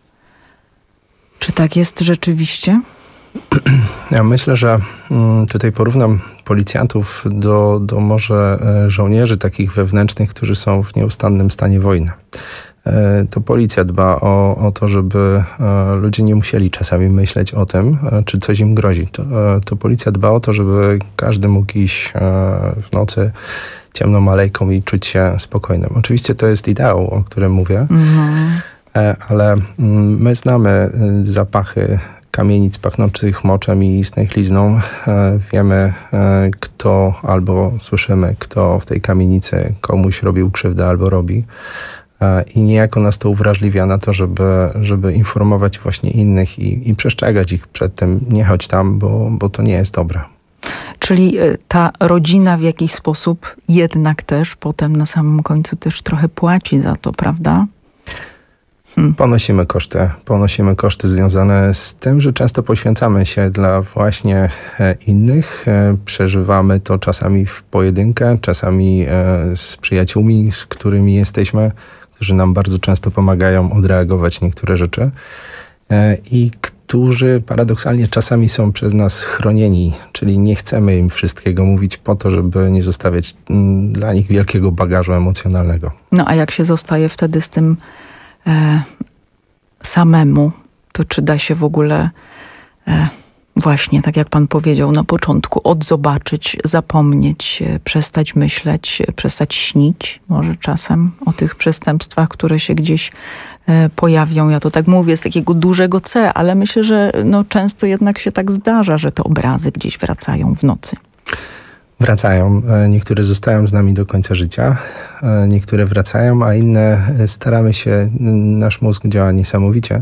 Czy tak jest rzeczywiście? Ja myślę, że tutaj porównam policjantów do, do może żołnierzy takich wewnętrznych, którzy są w nieustannym stanie wojny. To policja dba o, o to, żeby ludzie nie musieli czasami myśleć o tym, czy coś im grozi. To, to policja dba o to, żeby każdy mógł iść w nocy ciemną alejką i czuć się spokojnym. Oczywiście to jest ideał, o którym mówię, mhm. ale my znamy zapachy kamienic pachnących moczem i stęchlizną. Wiemy, kto albo słyszymy, kto w tej kamienicy komuś robił krzywdę albo robi. I niejako nas to uwrażliwia na to, żeby, żeby informować właśnie innych i, i przestrzegać ich przed tym, nie chodź tam, bo, bo to nie jest dobre. Czyli ta rodzina w jakiś sposób jednak też potem na samym końcu też trochę płaci za to, prawda? Hmm. Ponosimy koszty. Ponosimy koszty związane z tym, że często poświęcamy się dla właśnie innych. Przeżywamy to czasami w pojedynkę, czasami z przyjaciółmi, z którymi jesteśmy, którzy nam bardzo często pomagają odreagować niektóre rzeczy i którzy paradoksalnie czasami są przez nas chronieni, czyli nie chcemy im wszystkiego mówić po to, żeby nie zostawiać dla nich wielkiego bagażu emocjonalnego. No a jak się zostaje wtedy z tym e, samemu, to czy da się w ogóle e, Właśnie, tak jak pan powiedział na początku, odzobaczyć, zapomnieć, przestać myśleć, przestać śnić może czasem o tych przestępstwach, które się gdzieś pojawią. Ja to tak mówię z takiego dużego C, ale myślę, że no, często jednak się tak zdarza, że te obrazy gdzieś wracają w nocy. Wracają. Niektóre zostają z nami do końca życia, niektóre wracają, a inne staramy się, nasz mózg działa niesamowicie.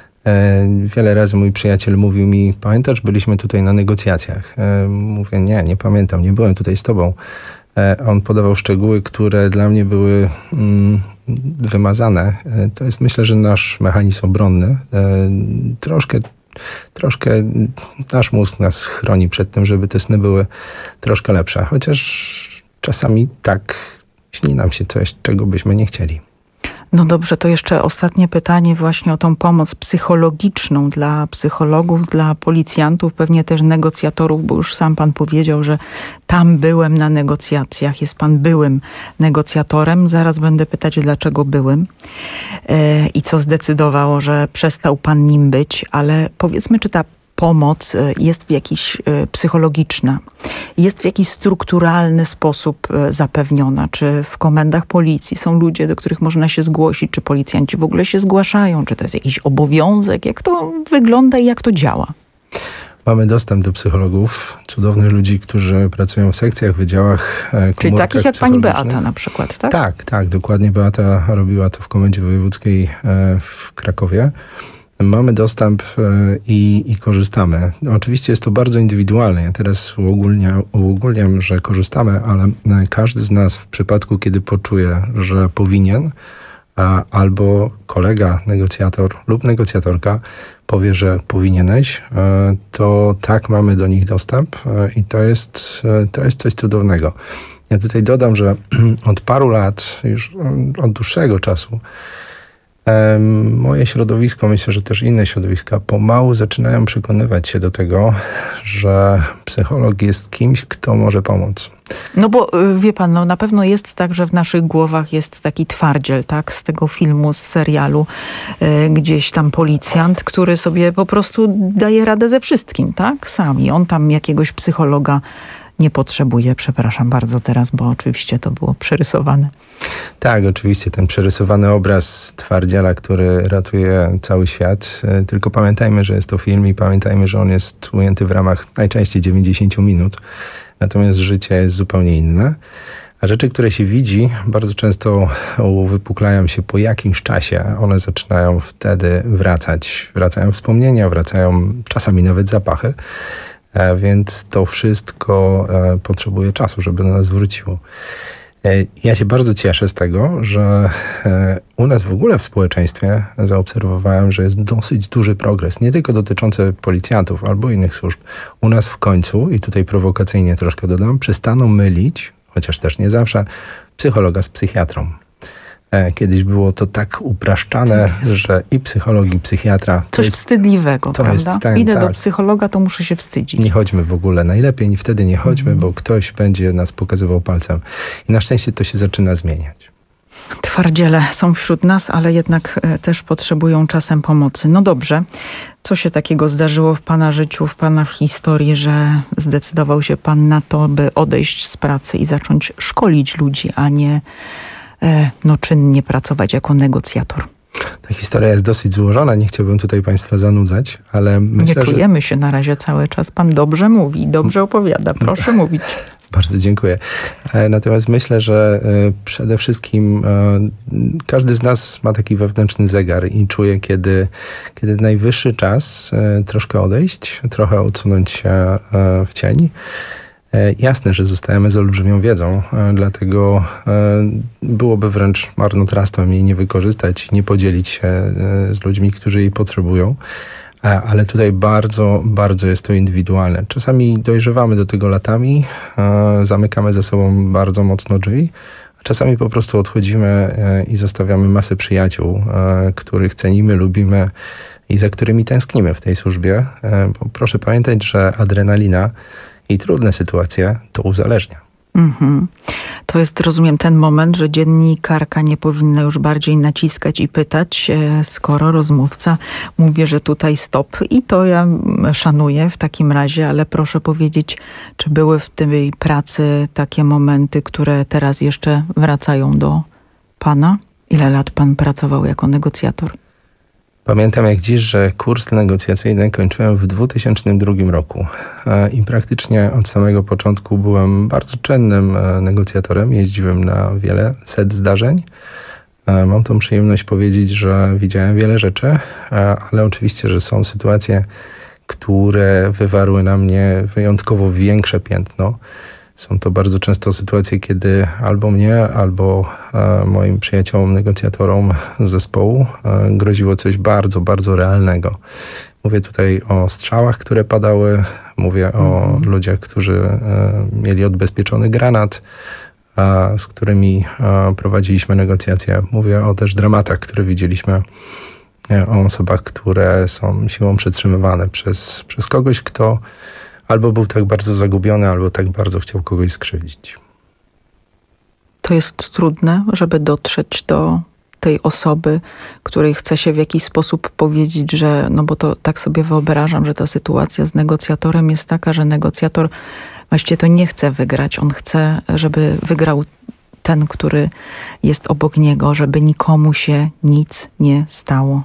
Wiele razy mój przyjaciel mówił mi, pamiętasz, byliśmy tutaj na negocjacjach. Mówię, nie, nie pamiętam, nie byłem tutaj z tobą. On podawał szczegóły, które dla mnie były mm, wymazane. To jest, myślę, że nasz mechanizm obronny. Troszkę, troszkę nasz mózg nas chroni przed tym, żeby te sny były troszkę lepsze. Chociaż czasami tak śni nam się coś, czego byśmy nie chcieli. No dobrze, to jeszcze ostatnie pytanie właśnie o tą pomoc psychologiczną dla psychologów, dla policjantów, pewnie też negocjatorów, bo już sam pan powiedział, że tam byłem na negocjacjach, jest pan byłym negocjatorem. Zaraz będę pytać, dlaczego byłym e, i co zdecydowało, że przestał pan nim być, ale powiedzmy, czy ta pomoc jest w jakiś psychologiczna, jest w jakiś strukturalny sposób zapewniona? Czy w komendach policji są ludzie, do których można się zgłosić? Czy policjanci w ogóle się zgłaszają? Czy to jest jakiś obowiązek? Jak to wygląda i jak to działa? Mamy dostęp do psychologów, cudownych ludzi, którzy pracują w sekcjach, wydziałach, komórkach. Czyli takich jak pani Beata na przykład, tak? Tak, tak, dokładnie. Beata robiła to w Komendzie Wojewódzkiej w Krakowie. Mamy dostęp i, i korzystamy. Oczywiście jest to bardzo indywidualne. Ja teraz uogólniam, uogólniam, że korzystamy, ale każdy z nas w przypadku, kiedy poczuje, że powinien, albo kolega, negocjator lub negocjatorka powie, że powinieneś, to tak, mamy do nich dostęp i to jest, to jest coś cudownego. Ja tutaj dodam, że od paru lat, już od dłuższego czasu, moje środowisko, myślę, że też inne środowiska, pomału zaczynają przekonywać się do tego, że psycholog jest kimś, kto może pomóc. No bo wie pan, no na pewno jest tak, że w naszych głowach jest taki twardziel, tak, z tego filmu, z serialu, y, gdzieś tam policjant, który sobie po prostu daje radę ze wszystkim, tak, sami. On tam jakiegoś psychologa nie potrzebuje. Przepraszam bardzo teraz, bo oczywiście to było przerysowane. Tak, oczywiście ten przerysowany obraz twardziela, który ratuje cały świat. Tylko pamiętajmy, że jest to film i pamiętajmy, że on jest ujęty w ramach najczęściej dziewięćdziesiąt minut. Natomiast życie jest zupełnie inne. A rzeczy, które się widzi, bardzo często uwypuklają się po jakimś czasie. One zaczynają wtedy wracać. Wracają wspomnienia, wracają czasami nawet zapachy. Więc to wszystko potrzebuje czasu, żeby do nas wróciło. Ja się bardzo cieszę z tego, że u nas w ogóle w społeczeństwie zaobserwowałem, że jest dosyć duży progres, nie tylko dotyczący policjantów albo innych służb. U nas w końcu, i tutaj prowokacyjnie troszkę dodam, przestaną mylić, chociaż też nie zawsze, psychologa z psychiatrą. Kiedyś było to tak upraszczane, że i psycholog, i psychiatra... Coś jest, wstydliwego, prawda? Jest, tak, Idę tak. do psychologa, to muszę się wstydzić. Nie chodźmy w ogóle. Najlepiej wtedy nie chodźmy, mm. bo ktoś będzie nas pokazywał palcem. I na szczęście to się zaczyna zmieniać. Twardziele są wśród nas, ale jednak też potrzebują czasem pomocy. No dobrze. Co się takiego zdarzyło w pana życiu, w pana w historii, że zdecydował się pan na to, by odejść z pracy i zacząć szkolić ludzi, a nie... no czynnie pracować jako negocjator? Ta historia jest dosyć złożona, nie chciałbym tutaj państwa zanudzać, ale myślę, nie czujemy że... się na razie cały czas. Pan dobrze mówi, dobrze opowiada. Proszę mówić. Bardzo dziękuję. Natomiast myślę, że przede wszystkim każdy z nas ma taki wewnętrzny zegar i czuje, kiedy, kiedy najwyższy czas troszkę odejść, trochę odsunąć się w cień. Jasne, że zostajemy z olbrzymią wiedzą, dlatego byłoby wręcz marnotrawstwem jej nie wykorzystać, nie podzielić się z ludźmi, którzy jej potrzebują. Ale tutaj bardzo, bardzo jest to indywidualne. Czasami dojrzewamy do tego latami, zamykamy za sobą bardzo mocno drzwi, a czasami po prostu odchodzimy i zostawiamy masę przyjaciół, których cenimy, lubimy i za którymi tęsknimy w tej służbie. Bo proszę pamiętać, że adrenalina i trudne sytuacje to uzależnia. Mhm. To jest, rozumiem, ten moment, że dziennikarka nie powinna już bardziej naciskać i pytać, skoro rozmówca mówi, że tutaj stop. I to ja szanuję w takim razie, ale proszę powiedzieć, czy były w tej pracy takie momenty, które teraz jeszcze wracają do pana? Ile lat pan pracował jako negocjator? Pamiętam jak dziś, że kurs negocjacyjny kończyłem w dwutysięcznym drugim roku i praktycznie od samego początku byłem bardzo czynnym negocjatorem. Jeździłem na wiele set zdarzeń. Mam tą przyjemność powiedzieć, że widziałem wiele rzeczy, ale oczywiście, że są sytuacje, które wywarły na mnie wyjątkowo większe piętno. Są to bardzo często sytuacje, kiedy albo mnie, albo e, moim przyjaciołom, negocjatorom z zespołu e, groziło coś bardzo, bardzo realnego. Mówię tutaj o strzałach, które padały, mówię o mm. ludziach, którzy e, mieli odbezpieczony granat, a, z którymi a, prowadziliśmy negocjacje. Mówię o też dramatach, które widzieliśmy, e, o osobach, które są siłą przetrzymywane przez, przez kogoś, kto albo był tak bardzo zagubiony, albo tak bardzo chciał kogoś skrzywdzić. To jest trudne, żeby dotrzeć do tej osoby, której chce się w jakiś sposób powiedzieć, że, no bo to tak sobie wyobrażam, że ta sytuacja z negocjatorem jest taka, że negocjator właściwie to nie chce wygrać. On chce, żeby wygrał ten, który jest obok niego, żeby nikomu się nic nie stało.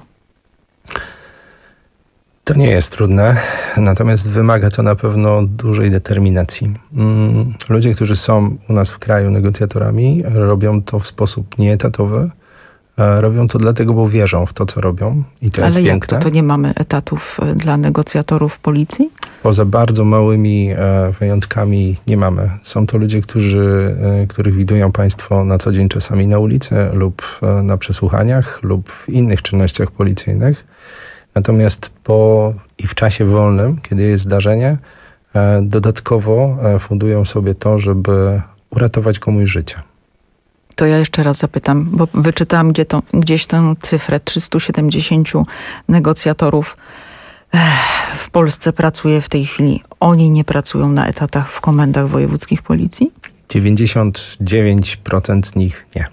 To nie jest trudne, natomiast wymaga to na pewno dużej determinacji. Ludzie, którzy są u nas w kraju negocjatorami, robią to w sposób nieetatowy. Robią to dlatego, bo wierzą w to, co robią i to Ale jest jak piękne. to? To nie mamy etatów dla negocjatorów w policji? Poza bardzo małymi wyjątkami nie mamy. Są to ludzie, którzy, których widują państwo na co dzień czasami na ulicy lub na przesłuchaniach lub w innych czynnościach policyjnych. Natomiast po i w czasie wolnym, kiedy jest zdarzenie, dodatkowo fundują sobie to, żeby uratować komuś życie. To ja jeszcze raz zapytam, bo wyczytałam gdzie to, gdzieś tę cyfrę trzysta siedemdziesiąt negocjatorów w Polsce pracuje w tej chwili. Oni nie pracują na etatach w komendach wojewódzkich policji? dziewięćdziesiąt dziewięć procent z nich nie.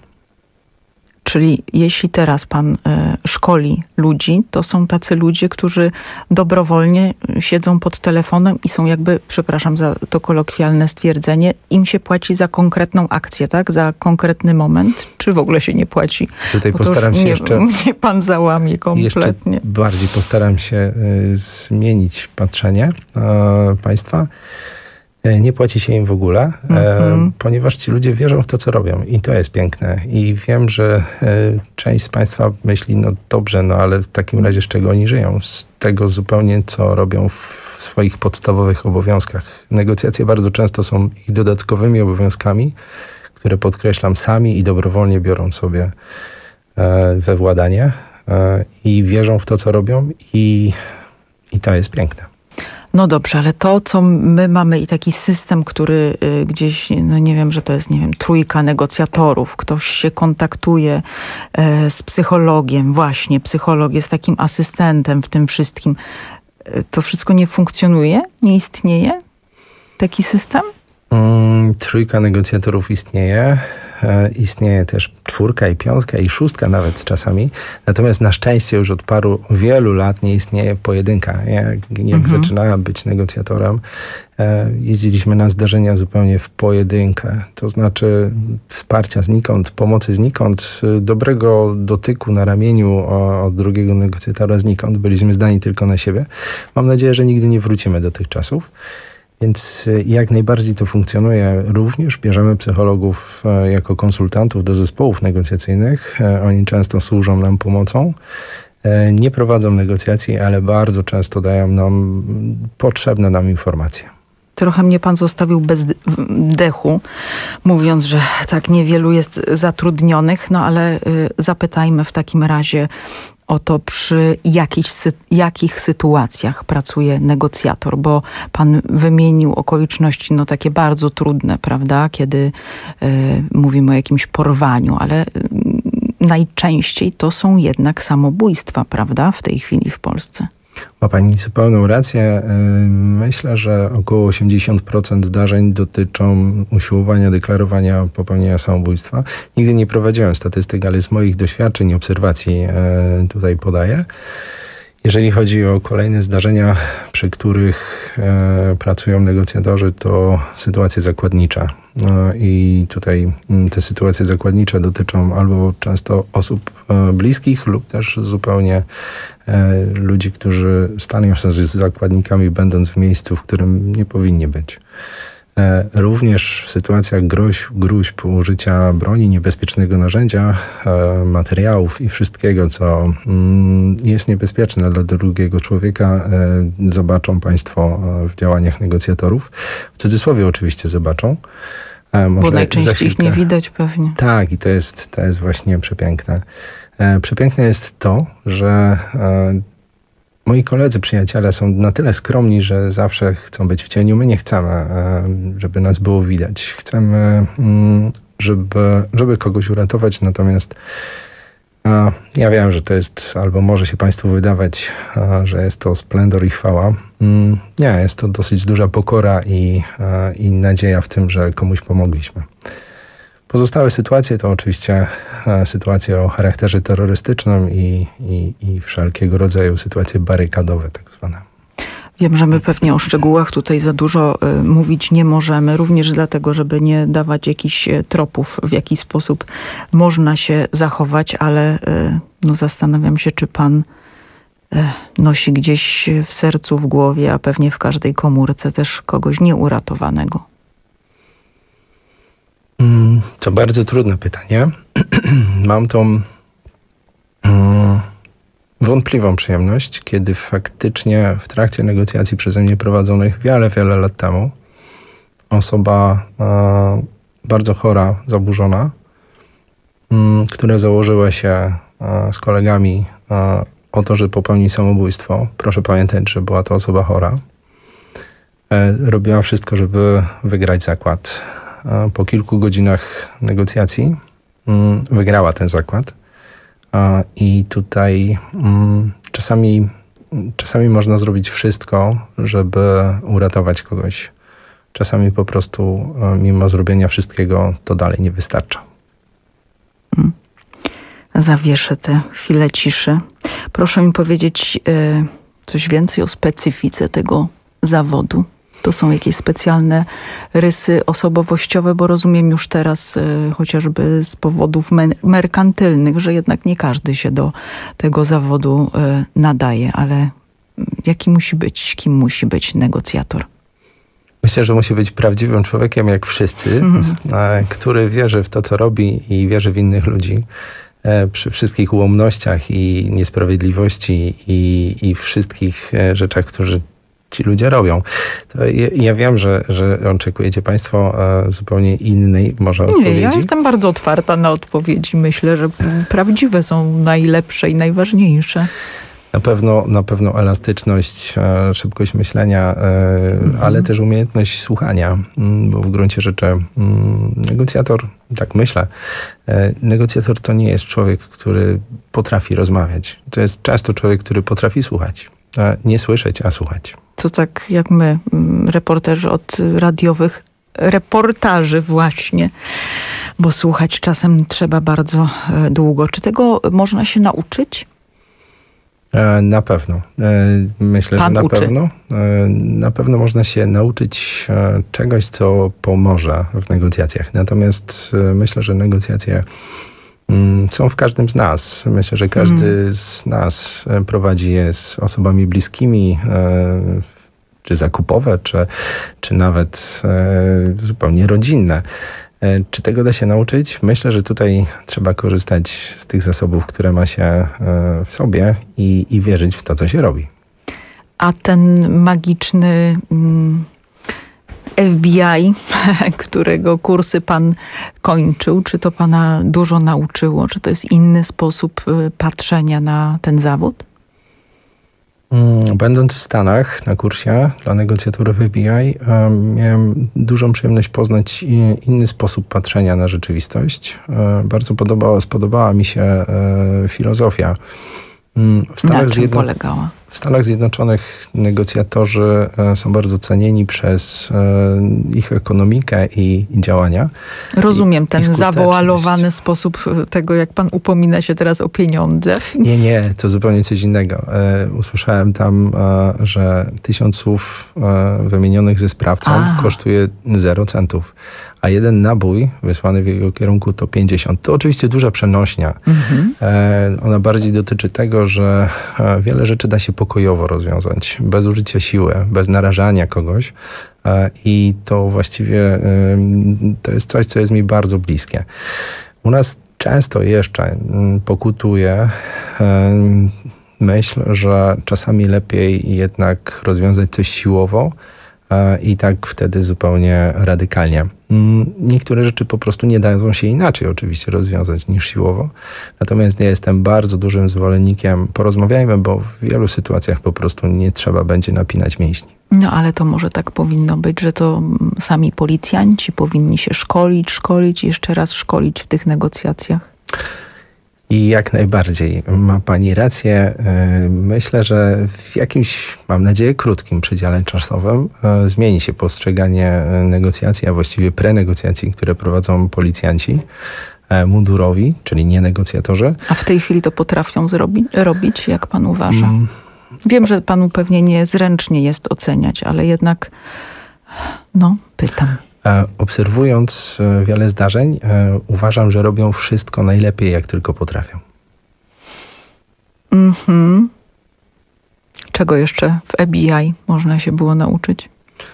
Czyli jeśli teraz pan y, szkoli ludzi, to są tacy ludzie, którzy dobrowolnie siedzą pod telefonem i są jakby, przepraszam za to kolokwialne stwierdzenie, im się płaci za konkretną akcję, tak? Za konkretny moment? Czy w ogóle się nie płaci? Tutaj Bo to postaram już się nie, jeszcze... Mnie pan załamie kompletnie. Jeszcze bardziej postaram się y, zmienić patrzenie y, państwa. Nie płaci się im w ogóle, mm-hmm. e, ponieważ ci ludzie wierzą w to, co robią i to jest piękne. I wiem, że e, część z państwa myśli, no dobrze, no ale w takim razie z czego oni żyją? Z tego zupełnie, co robią w, w swoich podstawowych obowiązkach. Negocjacje bardzo często są ich dodatkowymi obowiązkami, które podkreślam sami i dobrowolnie biorą sobie e, we władanie e, i wierzą w to, co robią i, i to jest piękne. No dobrze, ale to, co my mamy i taki system, który y, gdzieś, no nie wiem, że to jest, nie wiem, trójka negocjatorów, ktoś się kontaktuje y, z psychologiem, właśnie, psycholog jest takim asystentem w tym wszystkim. Y, to wszystko nie funkcjonuje? Nie istnieje taki system? Mm, trójka negocjatorów istnieje. E, istnieje też czwórka i piątka i szóstka nawet czasami. Natomiast na szczęście już od paru, wielu lat nie istnieje pojedynka. Jak, jak mhm. zaczynałem być negocjatorem, e, jeździliśmy na zdarzenia zupełnie w pojedynkę. To znaczy wsparcia znikąd, pomocy znikąd, dobrego dotyku na ramieniu od drugiego negocjatora znikąd. Byliśmy zdani tylko na siebie. Mam nadzieję, że nigdy nie wrócimy do tych czasów. Więc jak najbardziej to funkcjonuje. Również bierzemy psychologów jako konsultantów do zespołów negocjacyjnych. Oni często służą nam pomocą. Nie prowadzą negocjacji, ale bardzo często dają nam potrzebne nam informacje. Trochę mnie pan zostawił bez dechu, mówiąc, że tak niewielu jest zatrudnionych, no ale y, zapytajmy w takim razie o to, przy jakich, jakich sytuacjach pracuje negocjator, bo pan wymienił okoliczności no takie bardzo trudne, prawda, kiedy y, mówimy o jakimś porwaniu, ale y, najczęściej to są jednak samobójstwa, prawda, w tej chwili w Polsce. Ma pani zupełną rację. Myślę, że około osiemdziesiąt procent zdarzeń dotyczą usiłowania, deklarowania popełnienia samobójstwa. Nigdy nie prowadziłem statystyk, ale z moich doświadczeń i obserwacji tutaj podaję. Jeżeli chodzi o kolejne zdarzenia, przy których e, pracują negocjatorzy, to sytuacje zakładnicze. E, I tutaj m, te sytuacje zakładnicze dotyczą albo często osób e, bliskich lub też zupełnie e, ludzi, którzy staną się z zakładnikami, będąc w miejscu, w którym nie powinni być. E, również w sytuacjach groźb, gruźb, użycia broni, niebezpiecznego narzędzia, e, materiałów i wszystkiego, co mm, jest niebezpieczne dla drugiego człowieka, e, zobaczą państwo w działaniach negocjatorów. W cudzysłowie oczywiście zobaczą. E, Bo najczęściej ich nie widać pewnie. Tak, i to jest, to jest właśnie przepiękne. E, przepiękne jest to, że e, moi koledzy, przyjaciele są na tyle skromni, że zawsze chcą być w cieniu. My nie chcemy, żeby nas było widać. Chcemy, żeby, żeby kogoś uratować, natomiast ja wiem, że to jest, albo może się państwu wydawać, że jest to splendor i chwała. Nie, jest to dosyć duża pokora i, i nadzieja w tym, że komuś pomogliśmy. Pozostałe sytuacje to oczywiście e, sytuacje o charakterze terrorystycznym i, i, i wszelkiego rodzaju sytuacje barykadowe tak zwane. Wiem, że my pewnie o szczegółach tutaj za dużo y, mówić nie możemy, również dlatego, żeby nie dawać jakichś y, tropów, w jaki sposób można się zachować, ale y, no zastanawiam się, czy pan y, nosi gdzieś w sercu, w głowie, a pewnie w każdej komórce też kogoś nieuratowanego. To bardzo trudne pytanie. Mam tą mm, wątpliwą przyjemność, kiedy faktycznie w trakcie negocjacji przeze mnie prowadzonych wiele, wiele lat temu osoba e, bardzo chora, zaburzona, m, która założyła się e, z kolegami e, o to, że popełni samobójstwo. Proszę pamiętać, że była to osoba chora. E, robiła wszystko, żeby wygrać zakład. Po kilku godzinach negocjacji wygrała ten zakład. I tutaj czasami, czasami można zrobić wszystko, żeby uratować kogoś. Czasami po prostu mimo zrobienia wszystkiego to dalej nie wystarcza. Zawieszę tę chwilę ciszy. Proszę mi powiedzieć y, coś więcej o specyfice tego zawodu. To są jakieś specjalne rysy osobowościowe, bo rozumiem już teraz y, chociażby z powodów me- merkantylnych, że jednak nie każdy się do tego zawodu y, nadaje, ale jaki musi być, kim musi być negocjator? Myślę, że musi być prawdziwym człowiekiem jak wszyscy, mm-hmm. który wierzy w to, co robi i wierzy w innych ludzi. Przy wszystkich ułomnościach i niesprawiedliwości i, i wszystkich rzeczach, które ci ludzie robią. To ja, ja wiem, że, że oczekujecie państwo e, zupełnie innej może odpowiedzi. Nie, ja jestem bardzo otwarta na odpowiedzi. Myślę, że prawdziwe są najlepsze i najważniejsze. Na pewno, na pewno elastyczność, e, szybkość myślenia, e, mhm. ale też umiejętność słuchania, m, bo w gruncie rzeczy m, negocjator, tak myślę, e, negocjator to nie jest człowiek, który potrafi rozmawiać. To jest często człowiek, który potrafi słuchać. E, nie słyszeć, a słuchać. To tak jak my, reporterzy od radiowych reportaży właśnie, bo słuchać czasem trzeba bardzo długo. Czy tego można się nauczyć? E, na pewno. E, myślę, Pan że na uczy. pewno. E, na pewno można się nauczyć e, czegoś, co pomoże w negocjacjach. Natomiast e, myślę, że negocjacje mm, są w każdym z nas. Myślę, że każdy mm. z nas prowadzi je z osobami bliskimi, e, czy zakupowe, czy, czy nawet e, zupełnie rodzinne. E, czy tego da się nauczyć? Myślę, że tutaj trzeba korzystać z tych zasobów, które ma się e, w sobie i, i wierzyć w to, co się robi. A ten magiczny mm, F B I, którego kursy pan kończył, czy to pana dużo nauczyło? Czy to jest inny sposób y, patrzenia na ten zawód? Będąc w Stanach na kursie dla negocjatorów F B I, miałem dużą przyjemność poznać inny sposób patrzenia na rzeczywistość. Bardzo podobała, spodobała mi się filozofia. W Stanach na czym zjedno... polegała? w Stanach Zjednoczonych negocjatorzy są bardzo cenieni przez ich ekonomikę i, i działania. Rozumiem I, ten i zawoalowany sposób tego, jak pan upomina się teraz o pieniądze. Nie, nie, to zupełnie coś innego. E, usłyszałem tam, e, że tysiąc słów e, wymienionych ze sprawcą a. kosztuje zero centów, a jeden nabój wysłany w jego kierunku to pięćdziesiąt. To oczywiście duża przenośnia. Mhm. E, ona bardziej dotyczy tego, że e, wiele rzeczy da się pokojowo rozwiązać, bez użycia siły, bez narażania kogoś. E, I to właściwie e, to jest coś, co jest mi bardzo bliskie. U nas często jeszcze pokutuje myśl, że czasami lepiej jednak rozwiązać coś siłowo i tak wtedy zupełnie radykalnie. Niektóre rzeczy po prostu nie dają się inaczej oczywiście rozwiązać niż siłowo. Natomiast ja jestem bardzo dużym zwolennikiem, porozmawiajmy, bo w wielu sytuacjach po prostu nie trzeba będzie napinać mięśni. No ale to może tak powinno być, że to sami policjanci powinni się szkolić, szkolić i jeszcze raz szkolić w tych negocjacjach? I jak najbardziej ma pani rację. Myślę, że w jakimś, mam nadzieję, krótkim przedziale czasowym zmieni się postrzeganie negocjacji, a właściwie prenegocjacji, które prowadzą policjanci mundurowi, czyli nie negocjatorzy. A w tej chwili to potrafią zrobić, robić, jak pan uważa? Mm. Wiem, że panu pewnie niezręcznie jest oceniać, ale jednak no, pytam. Obserwując wiele zdarzeń, uważam, że robią wszystko najlepiej, jak tylko potrafią. Mhm. Czego jeszcze w F B I można się było nauczyć?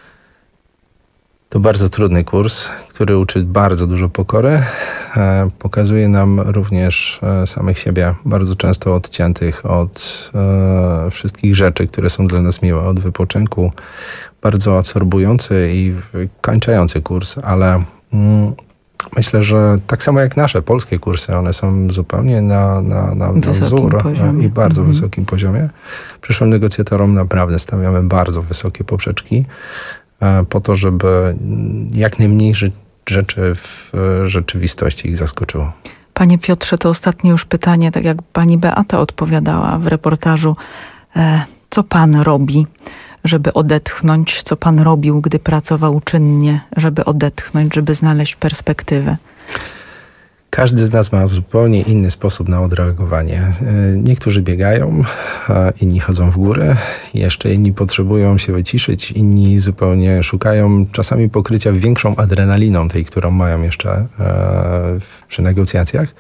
To bardzo trudny kurs, który uczy bardzo dużo pokory. Pokazuje nam również samych siebie, bardzo często odciętych od e, wszystkich rzeczy, które są dla nas miłe, od wypoczynku. Bardzo absorbujący i kończący kurs, ale mm, myślę, że tak samo jak nasze polskie kursy, one są zupełnie na, na, na, na wzór poziomie. I bardzo mhm. wysokim poziomie. Przyszłym negocjatorom naprawdę stawiamy bardzo wysokie poprzeczki e, po to, żeby jak najmniej rzeczy w rzeczywistości ich zaskoczyło. Panie Piotrze, to ostatnie już pytanie, tak jak pani Beata odpowiadała w reportażu. E, co pan robi, żeby odetchnąć, co pan robił, gdy pracował czynnie, żeby odetchnąć, żeby znaleźć perspektywę? Każdy z nas ma zupełnie inny sposób na odreagowanie. Niektórzy biegają, inni chodzą w górę, jeszcze inni potrzebują się wyciszyć, inni zupełnie szukają czasami pokrycia większą adrenaliną, tej, którą mają jeszcze przy negocjacjach.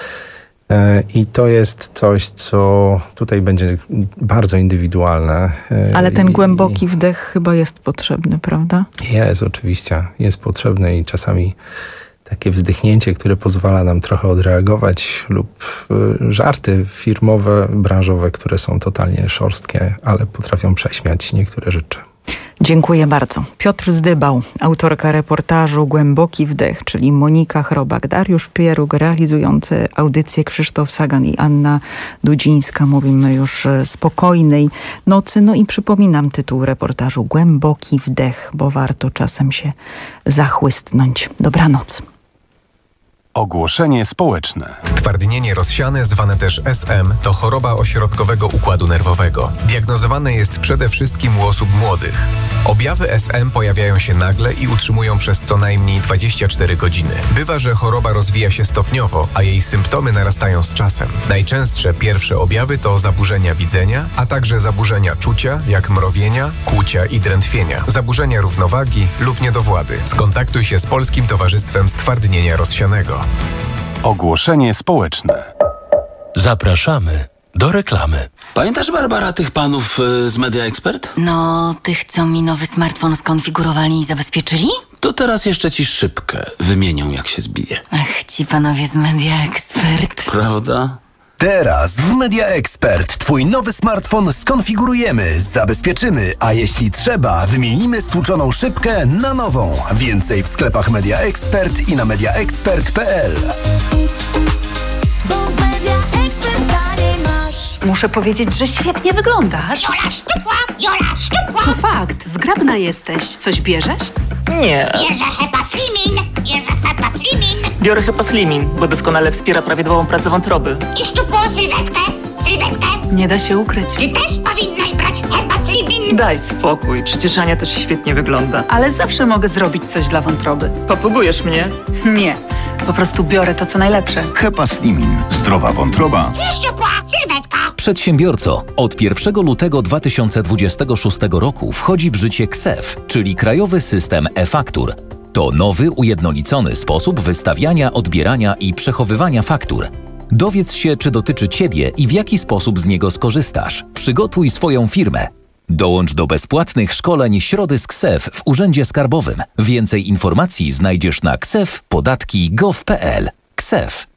I to jest coś, co tutaj będzie bardzo indywidualne. Ale ten głęboki wdech chyba jest potrzebny, prawda? Jest, oczywiście. Jest potrzebny i czasami takie wzdychnięcie, które pozwala nam trochę odreagować, lub żarty firmowe, branżowe, które są totalnie szorstkie, ale potrafią prześmiać niektóre rzeczy. Dziękuję bardzo. Piotr Zdybał, autorka reportażu Głęboki Wdech, czyli Monika Chrobak, Dariusz Pieruk, realizujący audycję Krzysztof Sagan i Anna Dudzińska. Mówimy już spokojnej nocy. No i przypominam tytuł reportażu Głęboki Wdech, bo warto czasem się zachłysnąć. Dobranoc. Ogłoszenie społeczne. Stwardnienie rozsiane, zwane też S M, to choroba ośrodkowego układu nerwowego. Diagnozowane jest przede wszystkim u osób młodych. Objawy S M pojawiają się nagle i utrzymują przez co najmniej dwadzieścia cztery godziny. Bywa, że choroba rozwija się stopniowo, a jej symptomy narastają z czasem. Najczęstsze pierwsze objawy to zaburzenia widzenia, a także zaburzenia czucia, jak mrowienia, kłucia i drętwienia, zaburzenia równowagi lub niedowłady. Skontaktuj się z Polskim Towarzystwem Stwardnienia Rozsianego. Ogłoszenie społeczne. Zapraszamy do reklamy. Pamiętasz, Barbara, tych panów y, z Media Expert? No, tych, co mi nowy smartfon skonfigurowali i zabezpieczyli? To teraz jeszcze ci szybkę wymienią, jak się zbije. Ach, ci panowie z Media Expert. Prawda? Teraz w Media Expert twój nowy smartfon skonfigurujemy, zabezpieczymy, a jeśli trzeba, wymienimy stłuczoną szybkę na nową. Więcej w sklepach Media Expert i na media expert kropka p l. Muszę powiedzieć, że świetnie wyglądasz. Jola szczupła, Jola szczupła. To fakt, zgrabna jesteś. Coś bierzesz? Nie. Bierze Hepa Slimin, bierze Hepa Slimin. Biorę Hepa Slimin, bo doskonale wspiera prawidłową pracę wątroby. I szczupłą sylwetkę, sylwetkę? Nie da się ukryć. Ty też powinnaś brać Hepaslimin. Daj spokój, przecież Ania też świetnie wygląda. Ale zawsze mogę zrobić coś dla wątroby. Popróbujesz mnie? Nie. Po prostu biorę to, co najlepsze. Hepaslimin. Zdrowa wątroba. I szczupła sylwetka. Przedsiębiorco, od pierwszego lutego dwa tysiące dwudziestego szóstego roku wchodzi w życie K S E F, czyli Krajowy System e-Faktur. To nowy, ujednolicony sposób wystawiania, odbierania i przechowywania faktur. Dowiedz się, czy dotyczy Ciebie i w jaki sposób z niego skorzystasz. Przygotuj swoją firmę. Dołącz do bezpłatnych szkoleń Środy z K S E F w Urzędzie Skarbowym. Więcej informacji znajdziesz na ksew podatki kropka gov kropka pl. K S E F.